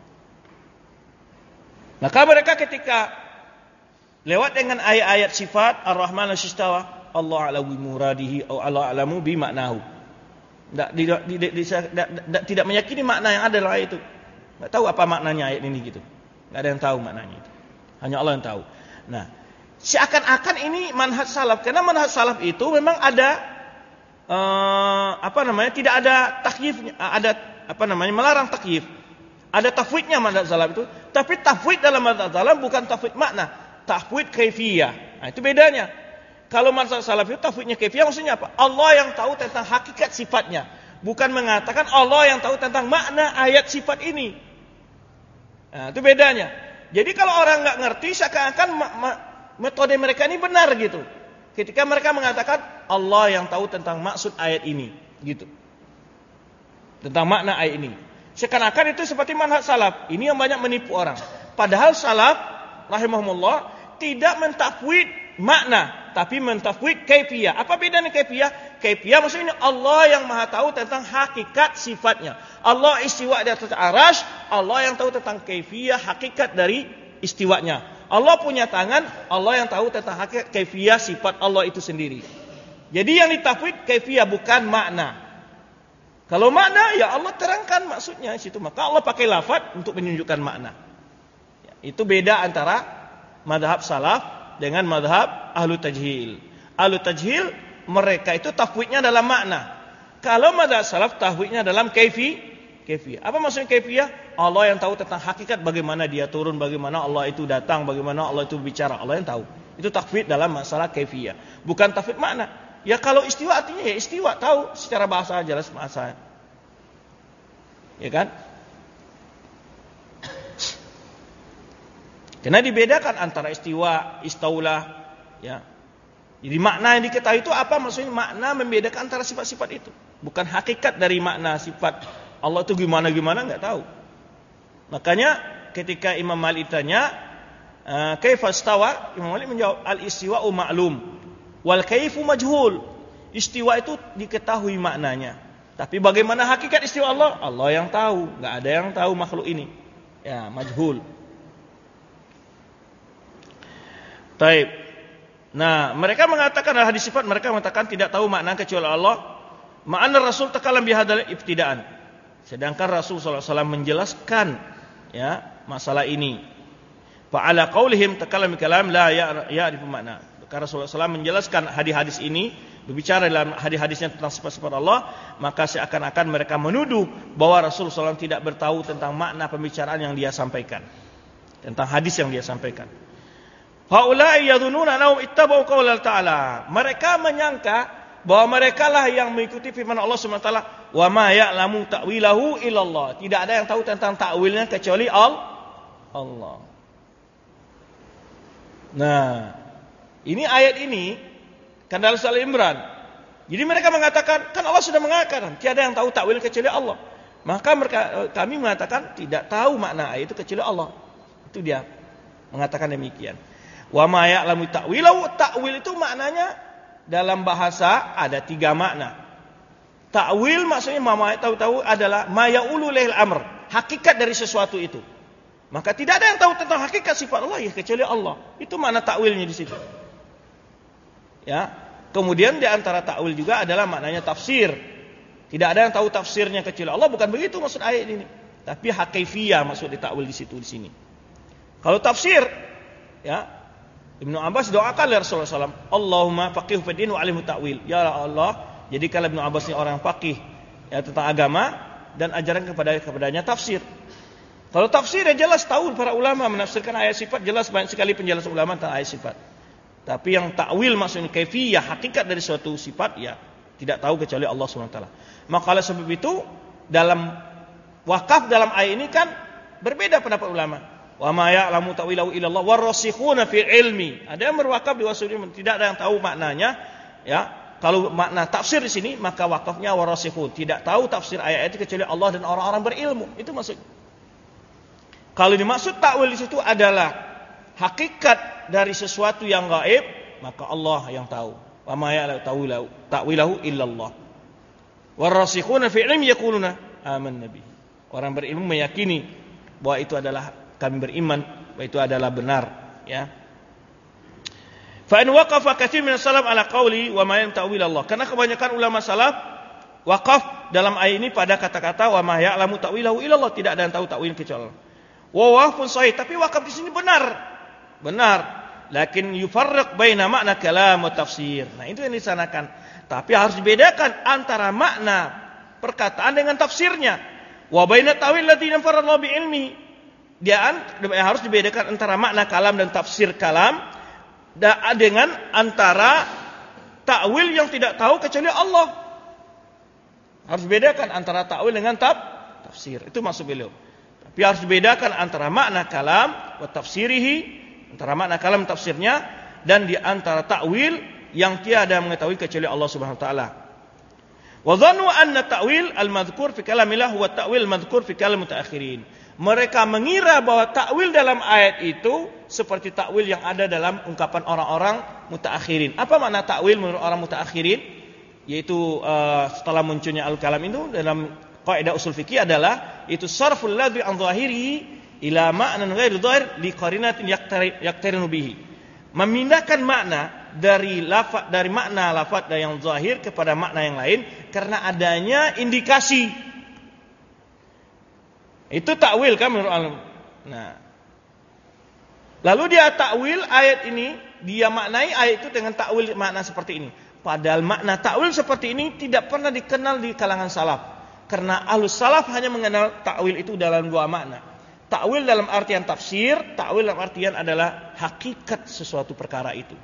Maka mereka ketika lewat dengan ayat-ayat sifat Ar-Rahman As-Istawa, Allah a'lamu muradihi atau Allah a'lamu bi maknahu. Tidak, tidak, tidak, tidak, tidak meyakini makna yang ada dalam ayat itu. Tidak tahu apa maknanya ayat ini gitu. Tidak ada yang tahu maknanya itu. Hanya Allah yang tahu. Nah, seakan-akan ini manhaj salaf. Karena manhaj salaf itu memang ada uh, apa namanya? Tidak ada takyifnya, ada apa namanya? Melarang takyif. Ada tafwidnya manhaj salaf itu. Tapi tafwid dalam manhaj salaf bukan tafwid makna, tafwid kaifiyah. Nah, itu bedanya. Kalau manhaj salaf itu tafwidnya kaifiyah maksudnya apa? Allah yang tahu tentang hakikat sifatnya, bukan mengatakan Allah yang tahu tentang makna ayat sifat ini. Nah, itu bedanya. Jadi kalau orang nggak ngerti, seakan-akan metode mereka ini benar gitu. Ketika mereka mengatakan Allah yang tahu tentang maksud ayat ini, gitu. Tentang makna ayat ini. Seakan-akan itu seperti manhaj salaf. Ini yang banyak menipu orang. Padahal salaf, rahimahumullah, tidak mentafwid makna, tapi mentafwid kaifiyah. Apa bedanya kaifiyah? Kaifiyah maksudnya Allah yang maha tahu tentang hakikat sifatnya. Allah istiwa di atas arasy, Allah yang tahu tentang kaifiyah, hakikat dari istiwanya. Allah punya tangan, Allah yang tahu tentang hakikat kaifiyah sifat Allah itu sendiri. Jadi yang ditafwid kaifiyah bukan makna. Kalau makna ya Allah terangkan maksudnya di situ, maka Allah pakai lafaz untuk menunjukkan makna. Itu beda antara mazhab salaf dengan mazhab Ahlut Tajhil. Ahlut Tajhil mereka itu tafwidnya dalam makna. Kalau mazhab salaf tafwidnya dalam kaifi, kaifiyah. Apa maksudnya kaifiyah? Allah yang tahu tentang hakikat, bagaimana dia turun, bagaimana Allah itu datang, bagaimana Allah itu bicara. Allah yang tahu. Itu tafwid dalam masalah kaifiyah. Bukan tafwid makna. Ya kalau istiwa artinya ya istiwa, tahu secara bahasa jelas bahasa. Ya kan? Karena dibedakan antara istiwa, istaula, ya. Jadi makna yang diketahui itu apa? Maksudnya makna membedakan antara sifat-sifat itu, bukan hakikat dari makna sifat Allah itu gimana-gimana enggak tahu. Makanya ketika Imam Malik tanya, kaifa istawa? Imam Malik menjawab, al-istiwa'u ma'lum wal kaifu majhul. Istiwa itu diketahui maknanya, tapi bagaimana hakikat istiwa Allah? Allah yang tahu, enggak ada yang tahu makhluk ini. Ya, majhul. Taib. Nah, mereka mengatakan dalam hadis sifat, mereka mengatakan tidak tahu makna kecuali Allah. Ma'anna Rasul takalam bihadzal ibtidaan. Sedangkan Rasul sallallahu alaihi wasallam menjelaskan ya masalah ini. Fa ala qaulihim takalam kalam la ya'rifu makna. Karena Rasulullah sallallahu alaihi wasallam menjelaskan hadis-hadis ini, berbicara dalam hadis-hadisnya tentang sifat-sifat Allah, maka seakan-akan mereka menuduh bahwa Rasulullah sallallahu alaihi wasallam tidak bertahu tentang makna pembicaraan yang dia sampaikan, tentang hadis yang dia sampaikan. Haula'i yadhununa annahum ittaba'u qaulal ta'ala. Mereka menyangka bahwa mereka lah yang mengikuti firman Allah Subhanahu wa taala, "Wa ma ya'lamu ta'wilahu illallah." Tidak ada yang tahu tentang takwilnya kecuali Allah. Nah, ini ayat ini kan dalam surah Al-Imran. Jadi mereka mengatakan, kan Allah sudah mengatakan, tiada yang tahu takwil kecuali Allah. Maka mereka, kami mengatakan tidak tahu makna ayat itu kecuali Allah. Itu dia mengatakan demikian. Wa ma ya'lamu ta'wilahu, ta'wil itu maknanya dalam bahasa ada tiga makna. Ta'wil maksudnya mama tahu-tahu adalah ma ya'ulu lil amr, hakikat dari sesuatu itu. Maka tidak ada yang tahu tentang hakikat sifat Allah ya kecuali Allah. Itu makna ta'wilnya di situ. Ya. Kemudian di antara ta'wil juga adalah maknanya tafsir. Tidak ada yang tahu tafsirnya kecuali Allah, bukan begitu maksud ayat ini. Tapi hakaifiyah maksud di ta'wil di situ di sini. Kalau tafsir, ya, Ibnu Abbas doakan oleh Rasulullah shallallahu alaihi wasallam, Allahumma faqihhu fid din wa 'allimhu ta'wil. Ya Allah, jadikanlah Ibnu Abbas ini orang faqih ya tentang agama dan ajaran kepada kepadanya tafsir. Kalau tafsir ya jelas tahu para ulama menafsirkan ayat sifat, jelas banyak sekali penjelasan ulama tentang ayat sifat. Tapi yang ta'wil maksudnya kaifiyah, hakikat dari suatu sifat ya tidak tahu kecuali Allah subhanahu wa taala. Maka oleh sebab itu dalam wakaf dalam ayat ini kan berbeda pendapat ulama. Wa ma ya'lamu ta'wilahu illallah warasikhuna fil ilmi. Ada yang berwakaf di wasul ilmi, tidak ada yang tahu maknanya, ya. Kalau makna tafsir di sini maka wakafnya warasikhun, tidak tahu tafsir ayat itu kecuali Allah dan orang-orang berilmu. Itu maksud. Kalau dimaksud ta'wil di situ adalah hakikat dari sesuatu yang gaib, maka Allah yang tahu. Wa ma ya'lamu ta'wilahu ta'wilahu illallah. Warasikhuna fil ilmi yaquluna amanna bihi. Orang berilmu meyakini bahwa itu adalah kami beriman bahwa itu adalah benar, ya. Fa in waqafa katsir min salaf ala qauli wa ma ta'wil Allah. Karena kebanyakan ulama salaf waqaf dalam ayat ini pada kata-kata wa ma ya'lamu ta'wilahu illallah, tidak ada yang tahu ta'wil kecuali Allah. Wa waqfun sahih, tapi waqaf di sini benar. Benar. Lakin yufarriq baina makna kalam wa tafsir. Nah, itu yang disanakan. Tapi harus dibedakan antara makna perkataan dengan tafsirnya. Wa baina ta'wil ladzi farradallahu bi ilmi. Dia harus dibedakan antara makna kalam dan tafsir kalam dengan antara ta'wil yang tidak tahu kecuali Allah. Harus dibedakan antara ta'wil dengan tab, tafsir. Itu maksud beliau. Tapi harus dibedakan antara makna kalam wa tafsirihi, antara makna kalam tafsirnya, dan di antara ta'wil yang tiada mengetahui kecuali Allah Subhanahu wa taala. Wa dhannu anna ta'wil al-madhkur fi kalamillah huwa ta'wil al-madhkur fi kalam mutaakhirin. Mereka mengira bahwa ta'wil dalam ayat itu seperti ta'wil yang ada dalam ungkapan orang-orang mutaakhirin. Apa makna ta'wil menurut orang mutaakhirin? Yaitu uh, setelah munculnya al-kalam itu dalam kaidah usul fikih adalah itu sarful ladzi an zahirihi ila ma'nan ghairi dhahir li qarinatin yaqtarinu bihi. Memindahkan makna dari lafaz dari makna lafaz yang zahir kepada makna yang lain karena adanya indikasi. Itu takwil kan menurut alim. Nah, lalu dia takwil ayat ini, dia maknai ayat itu dengan takwil makna seperti ini. Padahal makna takwil seperti ini tidak pernah dikenal di kalangan salaf. Karena ahlus salaf hanya mengenal takwil itu dalam dua makna. Takwil dalam artian tafsir, takwil dalam artian adalah hakikat sesuatu perkara itu.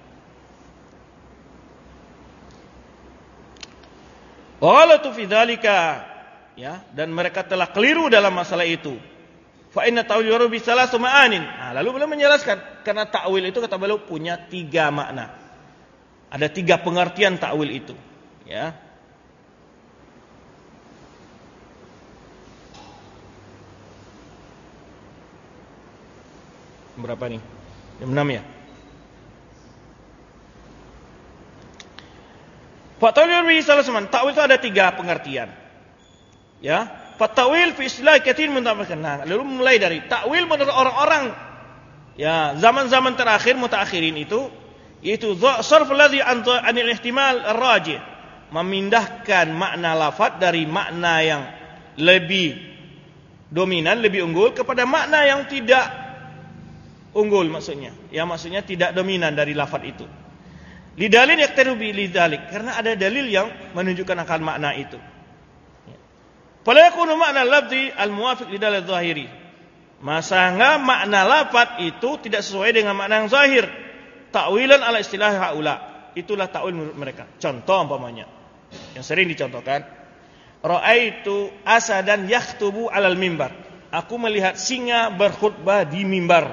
Walatu fi dzalika, ya, dan mereka telah keliru dalam masalah itu. Fa inna ta'wil yuru bi salasu ma'anin. Nah, lalu beliau menjelaskan karena ta'wil itu kata beliau punya tiga makna. Ada tiga pengertian ta'wil itu, ya. Berapa nih? Jam enam ya? Fa ta'wil yuru bi salasu ma'anin. Ta'wil itu ada tiga pengertian. Ya, fatawil fi istilah katsir mutaakhir. Nah, lalu mulai dari takwil menurut orang-orang ya zaman-zaman terakhir mutaakhirin itu yaitu sarf alladhi anil ihtimal ar-rajih, memindahkan makna lafaz dari makna yang lebih dominan, lebih unggul kepada makna yang tidak unggul maksudnya. Ya, maksudnya tidak dominan dari lafaz itu. Lidalil yaqtanu bi lidzalik, karena ada dalil yang menunjukkan akan makna itu. Fala yakunu makna lafzi al-muwafiq lidalil zahiri. Masanya makna lafaz itu tidak sesuai dengan makna yang zahir. Ta'wilan ala istilah haula. Itulah ta'wil menurut mereka. Contoh umpamanya yang sering dicontohkan, ra'aitu asadan yakhtubu 'alal mimbar. Aku melihat singa berkhutbah di mimbar.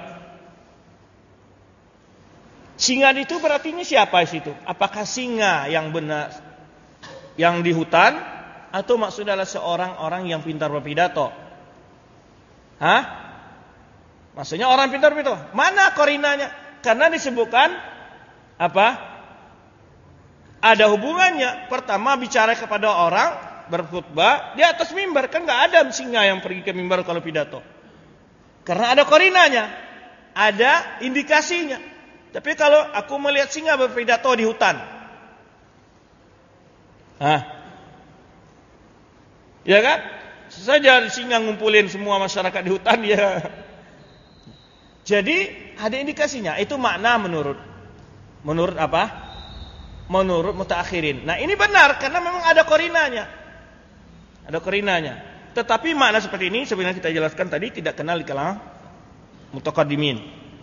Singa itu berarti siapa di situ? Apakah singa yang benar yang di hutan? Atau maksudnya adalah seorang orang yang pintar berpidato? Hah? Maksudnya orang pintar berpidato. Mana korinanya? Karena disebutkan apa? Ada hubungannya. Pertama bicara kepada orang berkhutbah di atas mimbar, kan nggak ada singa yang pergi ke mimbar kalau pidato. Karena ada korinanya, ada indikasinya. Tapi kalau aku melihat singa berpidato di hutan, Hah? Ya kan? Saja singa ngumpulin semua masyarakat di hutan ya. Jadi ada indikasinya. Itu makna menurut menurut apa? Menurut mutaakhirin. Nah ini benar karena memang ada korinanya. Ada korinanya. Tetapi makna seperti ini sebenarnya kita jelaskan tadi tidak kenal di kalangan mutaqaddimin.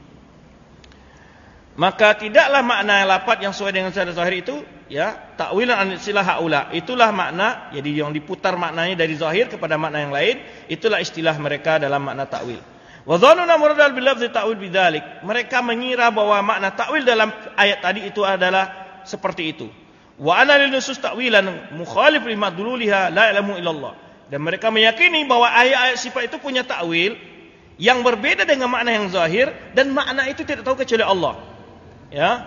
Maka tidaklah makna lafaz yang sesuai dengan secara zahir itu ya takwilan an istilah haula. Itulah makna, jadi yang diputar maknanya dari zahir kepada makna yang lain, itulah istilah mereka dalam makna takwil. Wa dhannuna muradal bil lafzi ta'wil bidzalik. Mereka mengira bahwa makna takwil dalam ayat tadi itu adalah seperti itu. Wa ana lin nusus ta'wilan mukhalif lima dululiha la ilmu illallah. Dan mereka meyakini bahwa ayat-ayat sifat itu punya takwil yang berbeda dengan makna yang zahir dan makna itu tidak tahu kecuali Allah. Ya.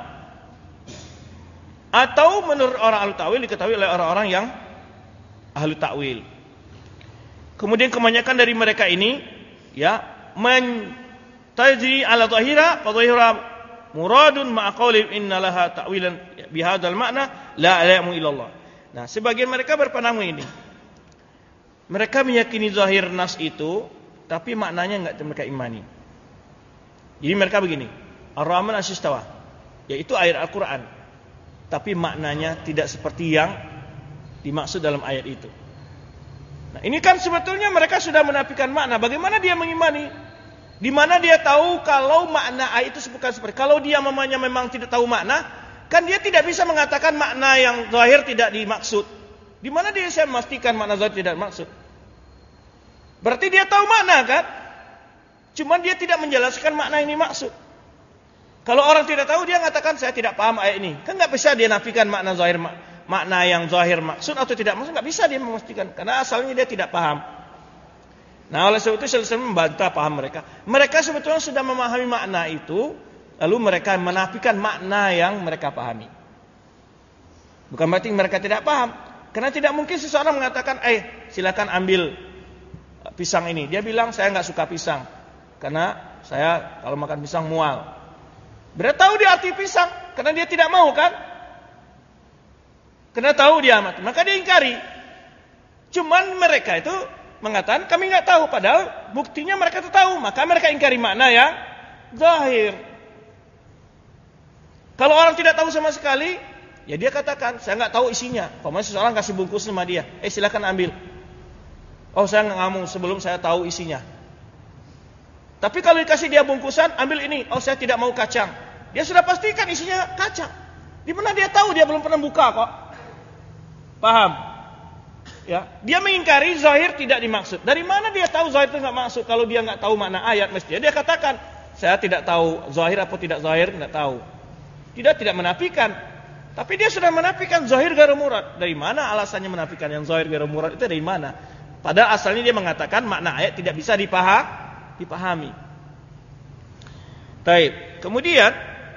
Atau menurut orang ahli ta'wil diketahui oleh orang-orang yang ahli ta'wil. Kemudian kebanyakan dari mereka ini ya men tajri ala zahira fa zahira muradun ma'a qawli innalaha ta'wilan bihadzal makna la ilmu illallah. Nah, sebagian mereka berpandangan ini. Mereka meyakini zahir nas itu tapi maknanya enggak mereka imani. Jadi mereka begini, Ar-Rahman as-Istawa, yaitu ayat Al-Quran, tapi maknanya tidak seperti yang dimaksud dalam ayat itu. Nah ini kan sebetulnya mereka sudah menafikan makna. Bagaimana dia mengimani? Di mana dia tahu kalau makna ayat itu bukan seperti. Kalau dia memangnya memang tidak tahu makna, kan dia tidak bisa mengatakan makna yang zahir tidak dimaksud. Di mana dia bisa memastikan makna zahir tidak dimaksud? Berarti dia tahu makna kan? Cuman dia tidak menjelaskan makna yang dimaksud. Kalau orang tidak tahu dia mengatakan saya tidak paham ayat ini. Kan enggak bisa dia nafikan makna zahir makna yang zahir maksud atau tidak maksud, enggak bisa dia memastikan karena asalnya dia tidak paham. Nah, oleh sebab itu saya membantah paham mereka. Mereka sebetulnya sudah memahami makna itu, lalu mereka menafikan makna yang mereka pahami. Bukan berarti mereka tidak paham. Karena tidak mungkin seseorang mengatakan, "Eh, silakan ambil pisang ini." Dia bilang, "Saya enggak suka pisang karena saya kalau makan pisang mual." Berarti tahu dia arti pisang, karena dia tidak mau kan? Karena tahu dia mati, maka dia ingkari. Cuman mereka itu mengatakan kami nggak tahu, padahal buktinya mereka itu tahu, maka mereka ingkari makna yang zahir. Kalau orang tidak tahu sama sekali, ya dia katakan saya nggak tahu isinya. Pokoknya seseorang kasih bungkus sama dia, eh silakan ambil. Oh saya nggak ngomong sebelum saya tahu isinya. Tapi kalau dikasih dia bungkusan, ambil ini. Oh saya tidak mau kacang. Dia sudah pastikan isinya kacang. Di mana dia tahu, dia belum pernah buka kok. Paham? Ya, dia mengingkari zahir tidak dimaksud. Dari mana dia tahu zahir itu nggak maksud? Kalau dia nggak tahu makna ayat, mestinya dia katakan saya tidak tahu zahir apa tidak zahir, nggak tahu. Tidak tidak menafikan. Tapi dia sudah menafikan zahir ghairu murad. Dari mana alasannya menafikan yang zahir ghairu murad itu dari mana? Padahal asalnya dia mengatakan makna ayat tidak bisa dipahami. dipahami. Baik, kemudian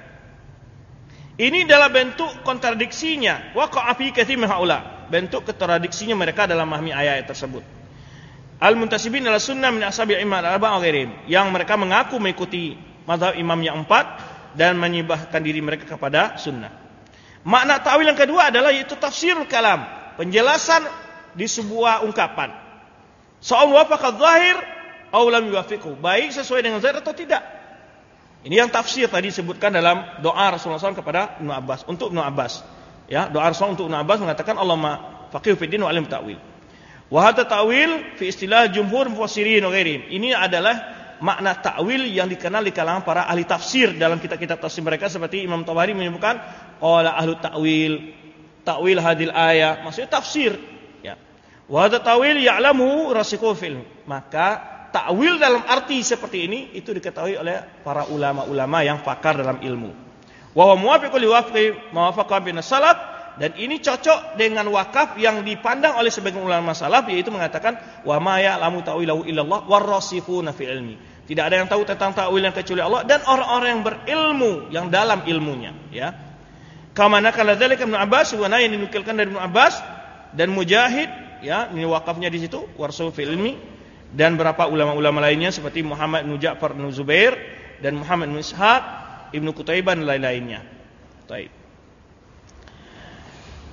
ini adalah bentuk kontradiksinya. Waqa'a fi katsir min haula. Bentuk kontradiksinya mereka dalam memahami ayat tersebut. Al-muntasibin ila sunnah min ashabil imam al-arba'a wa ghairihim, yang mereka mengaku mengikuti mazhab imam yang empat dan menyibahkan diri mereka kepada sunnah. Makna ta'wil yang kedua adalah yaitu tafsirul kalam, penjelasan di sebuah ungkapan. Sa'um wafaqadz zahir aw lam yuwafiqhu, baik sesuai dengan zahir atau tidak. Ini yang tafsir tadi disebutkan dalam doa Rasulullah shallallahu alaihi wasallam kepada Ibnu Abbas, untuk Ibnu Abbas. Ya, doa Rasulullah untuk Ibnu Abbas mengatakan Allahumma faqihhu fid din wa alim ta'wil. Wa hadza ta'wil fi istilah jumhur mufassirin wa ghairihim. Ini adalah makna ta'wil yang dikenal di kalangan para ahli tafsir dalam kitab-kitab tafsir mereka, seperti Imam Tabari menyebutkan qala ahlu ta'wil, ta'wil hadil ayat, maksudnya tafsir. Ya. Wa hadza ta'wil ya'lamu rasikhu fil. Maka ta'wil dalam arti seperti ini itu diketahui oleh para ulama-ulama yang pakar dalam ilmu. Wa huwa muwafiqun li wafqi ma wafaqa bin salaf, dan ini cocok dengan wakaf yang dipandang oleh sebagian ulama salaf, yaitu mengatakan wa ma ya'lamu ta'wilahu illallah warasikhuna fi ilmi. Tidak ada yang tahu tentang ta'wil yang kecuali Allah dan orang-orang yang berilmu, yang dalam ilmunya, ya. Kama nakala dzalika Ibnu Abbas, wa yang dinukilkan dari Ibnu Abbas dan Mujahid, ya, ini wakafnya di situ, warsu fi ilmi. Dan beberapa ulama-ulama lainnya seperti Muhammad bin Ja'far bin Zubair dan Muhammad bin Ishaq, Ibnu Qutaibah dan lain-lainnya. Baik.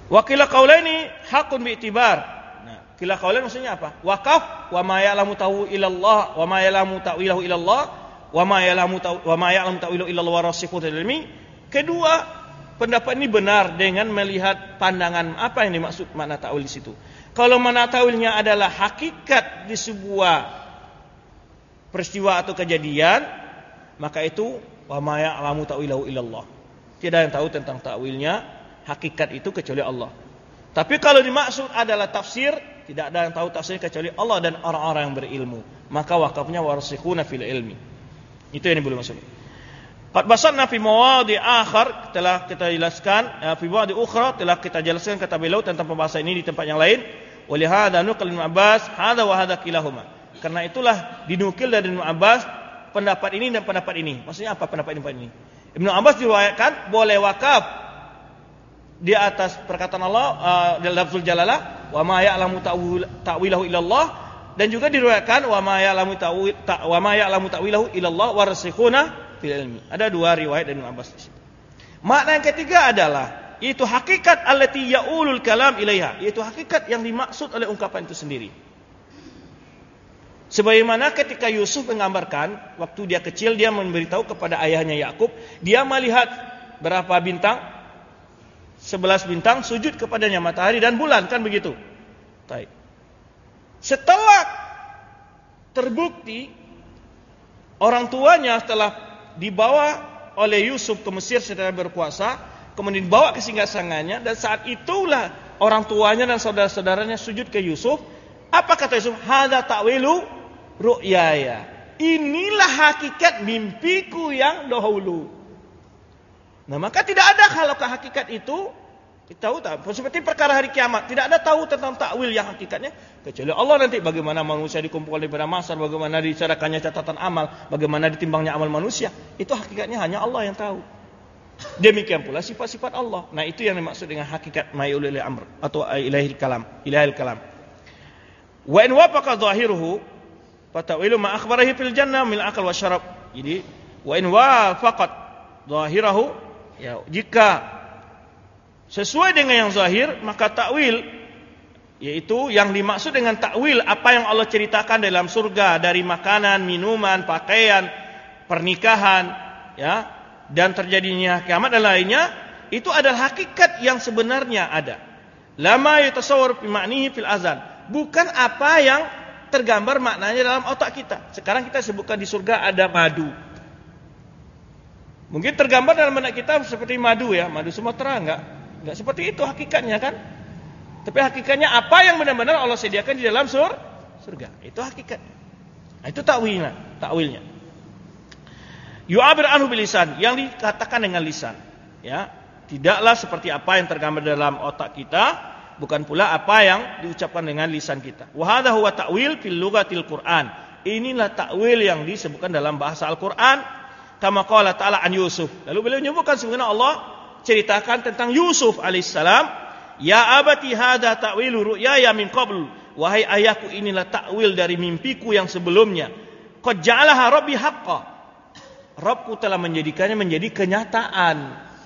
Wa qila qaulaini haqqun bi'tibar. Nah, qila qaulain maksudnya apa? Waqaf wa ma ya'lamu ta'u ilallah wa ma ya'lamu ta'wilahu ilallah wa ma ya'lamu wa ma ya'lamu ta'wilahu illallah wa rasikhun fil ilmi. Kedua, pendapat ini benar dengan melihat pandangan apa yang dimaksud makna ta'wil di situ. Kalau makna ta'wilnya adalah hakikat di sebuah peristiwa atau kejadian, maka itu wa ma ya'lamu ta'wilahu illallah. Tidak yang tahu tentang ta'wilnya, hakikat itu kecuali Allah. Tapi kalau dimaksud adalah tafsir, tidak ada yang tahu tafsir kecuali Allah dan orang-orang yang berilmu. Maka wakafnya warasikhuna fil ilmi. Itu yang boleh maksud. Qad basanna fi mawadi' akhar, telah kita jelaskan, ya, fi mawadi' ukhra telah kita jelaskan kata beliau tentang pembahasan ini di tempat yang lain. Wa li hadza nuqil Ibnu Abbas hadza wa hadza kilahuma. Karena itulah dinukil dari Ibnu Abbas pendapat ini dan pendapat ini. Maksudnya apa pendapat ini, pendapat ini? Ibnu Abbas diriwayatkan boleh wakaf di atas perkataan Allah uh, dalam lafzul jalalah wa ma ya'lamu ta'wilahu illallah, dan juga diriwayatkan wa ma ya'lamu ta'wil ta, wa ma ya'lamu ta'wilahu illallah warasikhuna fil ilmi. Ada dua riwayat dari Ibnu Abbas di situ. Makna yang ketiga adalah itu hakikat allati ya'ulul kalam ilaiha, yaitu hakikat yang dimaksud oleh ungkapan itu sendiri. Sebagaimana ketika Yusuf menggambarkan waktu dia kecil, dia memberitahu kepada ayahnya Yakub, dia melihat berapa bintang? sebelas bintang sujud kepadanya matahari dan bulan, kan begitu. Baik. Setelah terbukti orang tuanya telah dibawa oleh Yusuf ke Mesir secara berkuasa, kemudian dibawa ke singgasananya, dan saat itulah orang tuanya dan saudara-saudaranya sujud ke Yusuf. Apa kata Yusuf? Hadza ta'wilu ru'yaya. Inilah hakikat mimpiku yang dahulu. Nah, maka tidak ada kalau ke hakikat itu kita tahu tak, seperti perkara hari kiamat, tidak ada tahu tentang takwil yang hakikatnya kecuali Allah. Nanti bagaimana manusia dikumpulkan di padang mahsyar, bagaimana dicarakannya catatan amal, bagaimana ditimbangnya amal manusia, itu hakikatnya hanya Allah yang tahu. Demikian pula sifat-sifat Allah. Nah, itu yang dimaksud dengan hakikat ma'ul ilal amr atau ilahil kalam, ilahil kalam. Wa in wafaqa zahiruhu fa ta'wilu ma akhbarahi fil jannah min akal wa syarab. Jadi wa in wafaqat zahirahu, ya, jika sesuai dengan yang zahir, maka takwil, yaitu yang dimaksud dengan takwil apa yang Allah ceritakan dalam surga dari makanan, minuman, pakaian, pernikahan, ya, dan terjadinya kiamat dan lainnya, itu adalah hakikat yang sebenarnya ada. Lama yatasawwar fi ma'nihi fil azan, bukan apa yang tergambar maknanya dalam otak kita. Sekarang kita sebutkan di surga ada madu. Mungkin tergambar dalam benak kita seperti madu, ya, madu Sumatera, enggak? Enggak seperti itu hakikatnya, kan? Tapi hakikatnya apa yang benar-benar Allah sediakan di dalam sur surga. Itu hakikatnya. Nah, itu takwilnya, takwilnya. Yu'abir anhu bilisan, yang dikatakan dengan lisan, ya. Tidaklah seperti apa yang tergambar dalam otak kita, bukan pula apa yang diucapkan dengan lisan kita. Wa hadza huwa ta'wil fil lughatil Qur'an. Inilah takwil yang disebutkan dalam bahasa Al-Qur'an. Kama qala ta'ala an Yusuf. Lalu beliau menyebutkan sebenarnya Allah ceritakan tentang Yusuf alaihissalam. Ya abati hadza ta'wilu ru'yaya min qabl. Wahai ayahku, inilah takwil dari mimpiku yang sebelumnya. Qad ja'alaha rabbi haqqan. Rabbku telah menjadikannya menjadi kenyataan.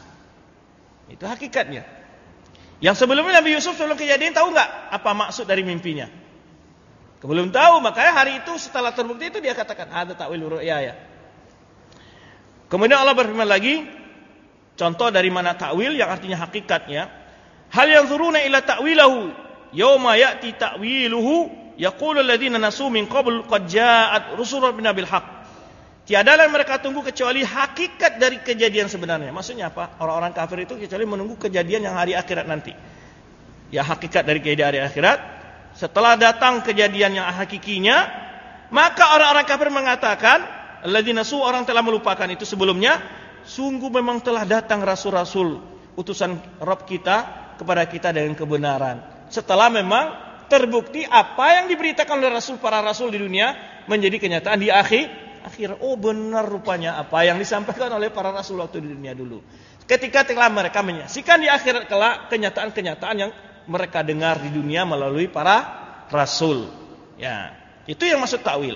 Itu hakikatnya. Yang sebelumnya Nabi Yusuf sebelum kejadian tahu enggak apa maksud dari mimpinya? Belum tahu, makanya hari itu setelah terbukti itu dia katakan hadza ta'wilu ru'yaya. Kemudian Allah berfirman lagi, contoh dari mana takwil yang artinya hakikatnya. Hal yanzuruna ila ta'wilahu yauma ya'ti ta'wiluhu yaqulu alladziina nasu min qabl qad ja'at rusuluna bil haqq. Tiadalah mereka tunggu kecuali hakikat dari kejadian sebenarnya. Maksudnya apa? Orang-orang kafir itu kecuali menunggu kejadian yang hari akhirat nanti. Ya, hakikat dari kejadian hari akhirat. Setelah datang kejadian yang hakikinya, maka orang-orang kafir mengatakan, alladzina su, orang telah melupakan itu sebelumnya, sungguh memang telah datang rasul-rasul utusan Rabb kita kepada kita dengan kebenaran. Setelah memang terbukti apa yang diberitakan oleh rasul, para rasul di dunia menjadi kenyataan di akhir akhir. Oh, benar rupanya apa yang disampaikan oleh para rasul waktu di dunia dulu. Ketika telah mereka menyaksikan di akhirat kelak kenyataan-kenyataan yang mereka dengar di dunia melalui para rasul. Ya, itu yang maksud takwil.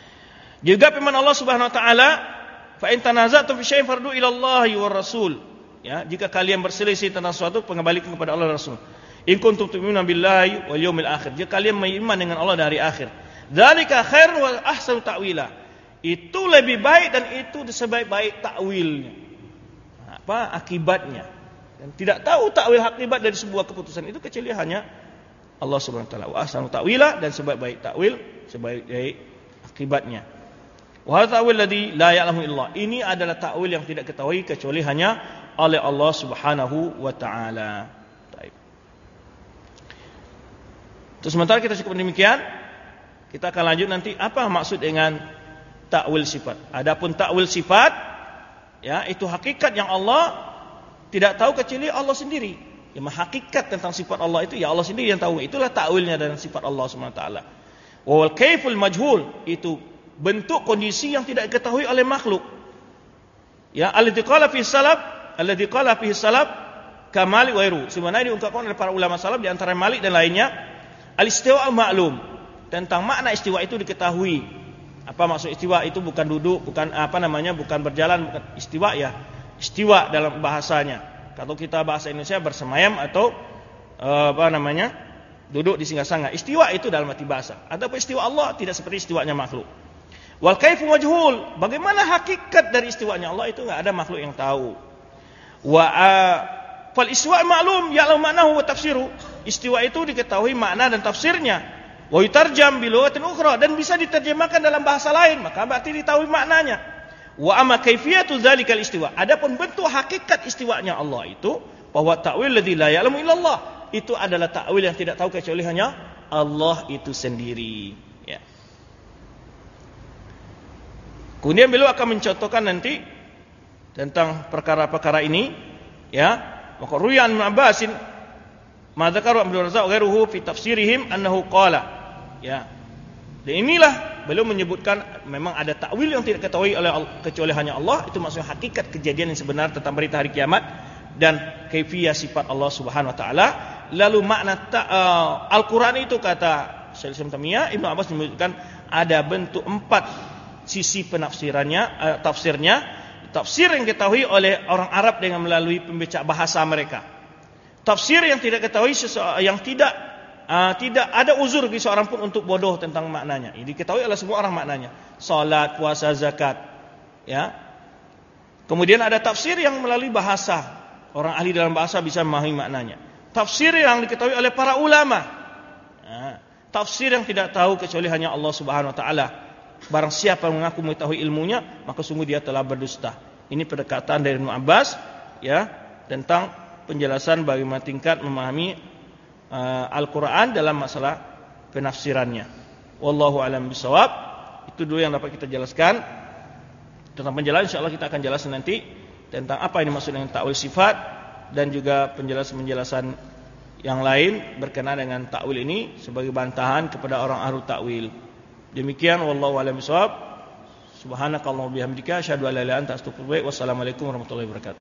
Juga firman Allah Subhanahu wa taala, "Fa in tanaza'tum fi syai'in fardu ila Allahi war Rasul." ya, jika kalian berselisih tentang sesuatu, pengembalikan kepada Allah dan Rasul. In kuntum tu'minuna billahi wal yawmil akhir. Jika kalian beriman dengan Allah dari akhir. Dzalika khair wa ahsanu ta'wila. Itu lebih baik dan itu sebaik-baik takwilnya. Apa akibatnya? Dan tidak tahu takwil akibat dari sebuah keputusan itu kecuali hanya Allah Subhanahu wa taala. Wa ahsanu ta'wila, dan sebaik-baik takwil sebaik-baik akibatnya. Wa ta'wil ladzi la ya'lamu illallah. Ini adalah takwil yang tidak ketahui kecuali hanya oleh Allah Subhanahu wa taala. Baik. Terus sementara kita cukup demikian, kita akan lanjut nanti apa maksud dengan takwil sifat. Adapun takwil sifat, ya, itu hakikat yang Allah tidak tahu kecuali Allah sendiri. Yang hakikat tentang sifat Allah itu ya Allah sendiri yang tahu. Itulah takwilnya dan sifat Allah Subhanahu wa taala. Wal kaiful majhul, itu bentuk kondisi yang tidak diketahui oleh makhluk. Ya, alladzi qala fi salaf, alladzi qala fi salaf kamali wa iru. Sebenarnya diungkapkan oleh para ulama salaf di antara Malik dan lainnya, al-istiwa ma'lum. Tentang makna istiwa itu diketahui. Apa maksud istiwa? Itu bukan duduk, bukan apa namanya, bukan berjalan, bukan istiwa ya. Istiwa dalam bahasanya. Kalau kita bahasa Indonesia bersemayam atau apa namanya, duduk di singgah-sangga. Istiwa itu dalam arti bahasa. Adapun istiwa Allah tidak seperti istiwanya makhluk. Wal kaifu majhul. Bagaimana hakikat dari istiwanya Allah itu enggak ada makhluk yang tahu. Wa fal istiwa ma'lum ya'lamu ma'nahu wa tafsiru. Istiwa itu diketahui makna dan tafsirnya. Wa yutarjam bi lughatin ukhra, dan bisa diterjemahkan dalam bahasa lain, maka berarti diketahui maknanya. Wa amma kaifiyatu dzalikal istiwa. Adapun bentuk hakikat istiwanya Allah itu, bahwa ta'wil ladzi la ya'lamu illallah, itu adalah ta'wil yang tidak tahu kecuali hanya Allah itu sendiri, ya. Kemudian beliau akan mencontohkan nanti tentang perkara-perkara ini, ya. Maka ruyan Ibnu Abbasin ma dzakara Abdul Razzaq ghairuhu fi tafsirihim annahu qala, ya. Dan inilah beliau menyebutkan memang ada takwil yang tidak diketahui oleh kecuali hanya Allah. Itu maksudnya hakikat kejadian yang sebenar tentang berita hari kiamat dan kaifiyah sifat Allah Subhanahu wa taala. Lalu makna uh, Al-Qur'an itu, kata Syekh Islam Taimiyah, Ibnu Abbas menyebutkan ada bentuk empat sisi penafsirannya, uh, tafsirnya. Tafsir yang diketahui oleh orang Arab dengan melalui pembaca bahasa mereka. Tafsir yang tidak diketahui yang tidak Uh, tidak ada uzur bagi seorang pun untuk bodoh tentang maknanya. Ini diketahui oleh semua orang maknanya. Salat, puasa, zakat, ya. Kemudian ada tafsir yang melalui bahasa. Orang ahli dalam bahasa bisa memahami maknanya. Tafsir yang diketahui oleh para ulama. Nah, tafsir yang tidak tahu kecuali hanya Allah Subhanahu wa taala. Barang siapa yang mengaku mengetahui ilmunya, maka sungguh dia telah berdusta. Ini pendekatan dari Ibnu Abbas, ya, tentang penjelasan bagaimana tingkat memahami Uh, Al-Quran dalam masalah penafsirannya. Wallahu a'lam bishawab. Itu dulu yang dapat kita jelaskan tentang penjelasan. InsyaAllah kita akan jelaskan nanti tentang apa ini maksud dengan ta'wil sifat, dan juga penjelasan-penjelasan yang lain berkenaan dengan ta'wil ini sebagai bantahan kepada orang ahlu ta'wil. Demikian, wallahu a'lam bishawab. Subhanakallahumma bihamdika asyhadu an la ilaha illa anta astaghfiruka wa atubu ilaik. Wassalamualaikum warahmatullahi wabarakatuh.